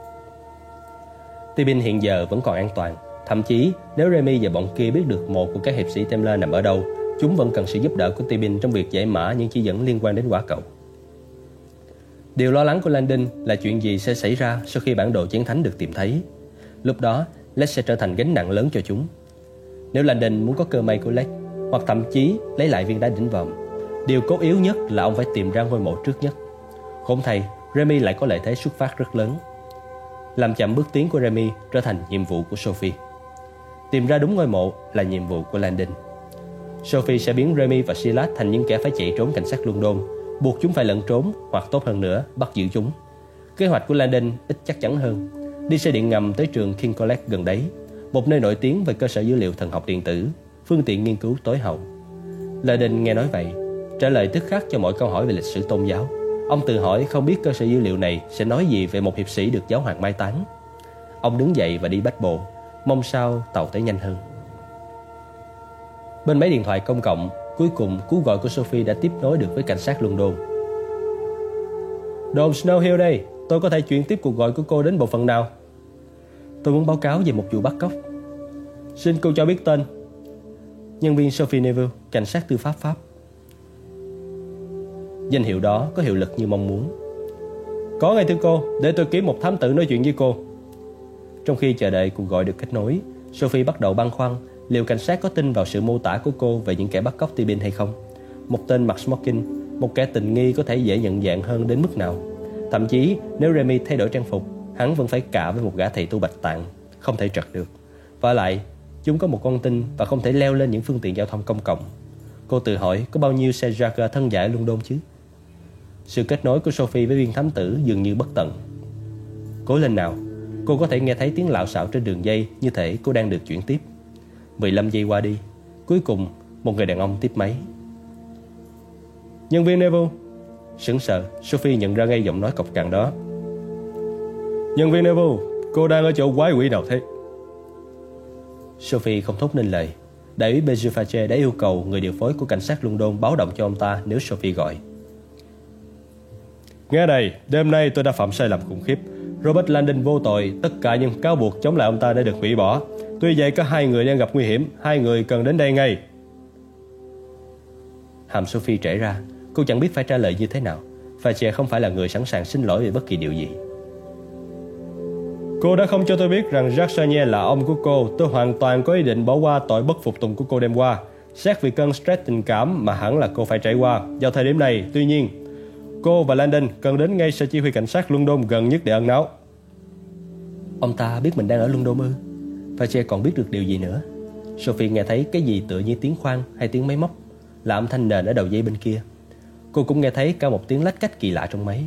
A: Tibin hiện giờ vẫn còn an toàn. Thậm chí nếu Remy và bọn kia biết được mộ của các hiệp sĩ Templar nằm ở đâu, chúng vẫn cần sự giúp đỡ của Tibin trong việc giải mã những chỉ dẫn liên quan đến quả cầu. Điều lo lắng của Landon là chuyện gì sẽ xảy ra sau khi bản đồ chén thánh được tìm thấy. Lúc đó, Led sẽ trở thành gánh nặng lớn cho chúng. Nếu Landon muốn có cơ may của Led, hoặc thậm chí lấy lại viên đá đỉnh vòm, điều cốt yếu nhất là ông phải tìm ra ngôi mộ trước nhất. Khốn thay, Remy lại có lợi thế xuất phát rất lớn. Làm chậm bước tiến của Remy trở thành nhiệm vụ của Sophie. Tìm ra đúng ngôi mộ là nhiệm vụ của Landon. Sophie sẽ biến Remy và Silas thành những kẻ phải chạy trốn cảnh sát London, buộc chúng phải lẩn trốn, hoặc tốt hơn nữa, bắt giữ chúng. Kế hoạch của Landon ít chắc chắn hơn. Đi xe điện ngầm tới trường King College gần đấy, một nơi nổi tiếng về cơ sở dữ liệu thần học điện tử, phương tiện nghiên cứu tối hậu. Landon nghe nói vậy, trả lời tức khắc cho mọi câu hỏi về lịch sử tôn giáo. Ông tự hỏi không biết cơ sở dữ liệu này sẽ nói gì về một hiệp sĩ được giáo hoàng mai táng. Ông đứng dậy và đi bách bộ, mong sao tàu tới nhanh hơn. Bên máy điện thoại công cộng, cuối cùng cú gọi của Sophie đã tiếp nối được với cảnh sát London. Đồn Snow Hill đây, tôi có thể chuyển tiếp cuộc gọi của cô đến bộ phận nào? Tôi muốn báo cáo về một vụ bắt cóc. Xin cô cho biết tên. Nhân viên Sophie Neville, cảnh sát tư pháp Pháp. Danh hiệu đó có hiệu lực như mong muốn. Có ngay thưa cô, để tôi kiếm một thám tử nói chuyện với cô. Trong khi chờ đợi cuộc gọi được kết nối, Sophie bắt đầu băn khoăn liệu cảnh sát có tin vào sự mô tả của cô về những kẻ bắt cóc Tibin hay không. Một tên mặc smoking, một kẻ tình nghi có thể dễ nhận dạng hơn đến mức nào. Thậm chí nếu Remy thay đổi trang phục, hắn vẫn phải cạ với một gã thầy tu bạch tạng, không thể trật được. Và lại, chúng có một con tin và không thể leo lên những phương tiện giao thông công cộng. Cô tự hỏi có bao nhiêu xe Jaguar thân giải London chứ? Sự kết nối của Sophie với viên thám tử dường như bất tận. Cố lên nào, cô có thể nghe thấy tiếng lạo xạo trên đường dây, như thể cô đang được chuyển tiếp. 15 giây qua đi, cuối cùng một người đàn ông tiếp máy. Nhân viên Neville. Sững sờ, Sophie nhận ra ngay giọng nói cộc cằn đó. Nhân viên Neville, cô đang ở chỗ quái quỷ nào thế? Sophie không thốt nên lời. Đại úy Bejufache đã yêu cầu người điều phối của cảnh sát London báo động cho ông ta nếu Sophie gọi. Nghe đây, đêm nay tôi đã phạm sai lầm khủng khiếp. Robert Landon vô tội, tất cả những cáo buộc chống lại ông ta đã được hủy bỏ. Tuy vậy có 2 người đang gặp nguy hiểm, 2 người cần đến đây ngay. Hàm Sophie trễ ra, cô chẳng biết phải trả lời như thế nào. Fache không phải là người sẵn sàng xin lỗi về bất kỳ điều gì. Cô đã không cho tôi biết rằng Jacques Sagnier là ông của cô. Tôi hoàn toàn có ý định bỏ qua tội bất phục tùng của cô đêm qua. Xét vì cơn stress tình cảm mà hẳn là cô phải trải qua vào thời điểm này. Tuy nhiên, cô và Landon cần đến ngay sở chỉ huy cảnh sát London gần nhất để ẩn náu. Ông ta biết mình đang ở London ư? Fache còn biết được điều gì nữa? Sophie nghe thấy cái gì tựa như tiếng khoan hay tiếng máy móc, là âm thanh nền ở đầu dây bên kia. Cô cũng nghe thấy cả một tiếng lách cách kỳ lạ trong máy.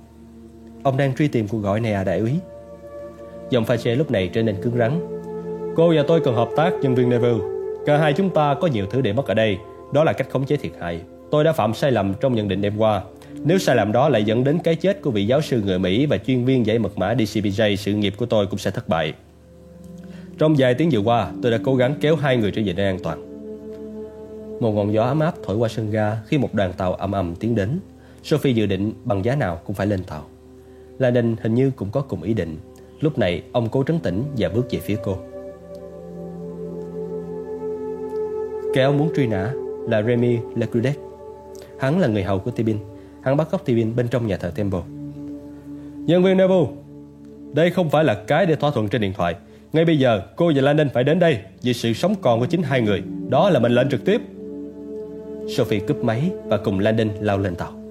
A: Ông đang truy tìm cuộc gọi này à đại úy? Giọng Fache lúc này trở nên cứng rắn. Cô và tôi cần hợp tác, nhân viên Neville. Cả hai chúng ta có nhiều thứ để mất ở đây. Đó là cách khống chế thiệt hại. Tôi đã phạm sai lầm trong nhận định đêm qua. Nếu sai lầm đó lại dẫn đến cái chết của vị giáo sư người Mỹ và chuyên viên giải mật mã DCPJ, sự nghiệp của tôi cũng sẽ thất bại. Trong vài tiếng vừa qua, tôi đã cố gắng kéo hai người trở về nơi an toàn. Một ngọn gió ấm áp thổi qua sân ga khi một đoàn tàu ầm ầm tiến đến. Sophie dự định bằng giá nào cũng phải lên tàu. Landon hình như cũng có cùng ý định. Lúc này ông cố trấn tĩnh và bước về phía cô. Kẻ ông muốn truy nã là Remy Lecrudet. Hắn là người hầu của Tibin. Hắn bắt cóc Tibin bên trong nhà thờ Temple. Nhân viên Neville, đây không phải là cái để thỏa thuận trên điện thoại. Ngay bây giờ cô và Landon phải đến đây vì sự sống còn của chính hai người. Đó là mệnh lệnh trực tiếp. Sophie cúp máy và cùng Landon lao lên tàu.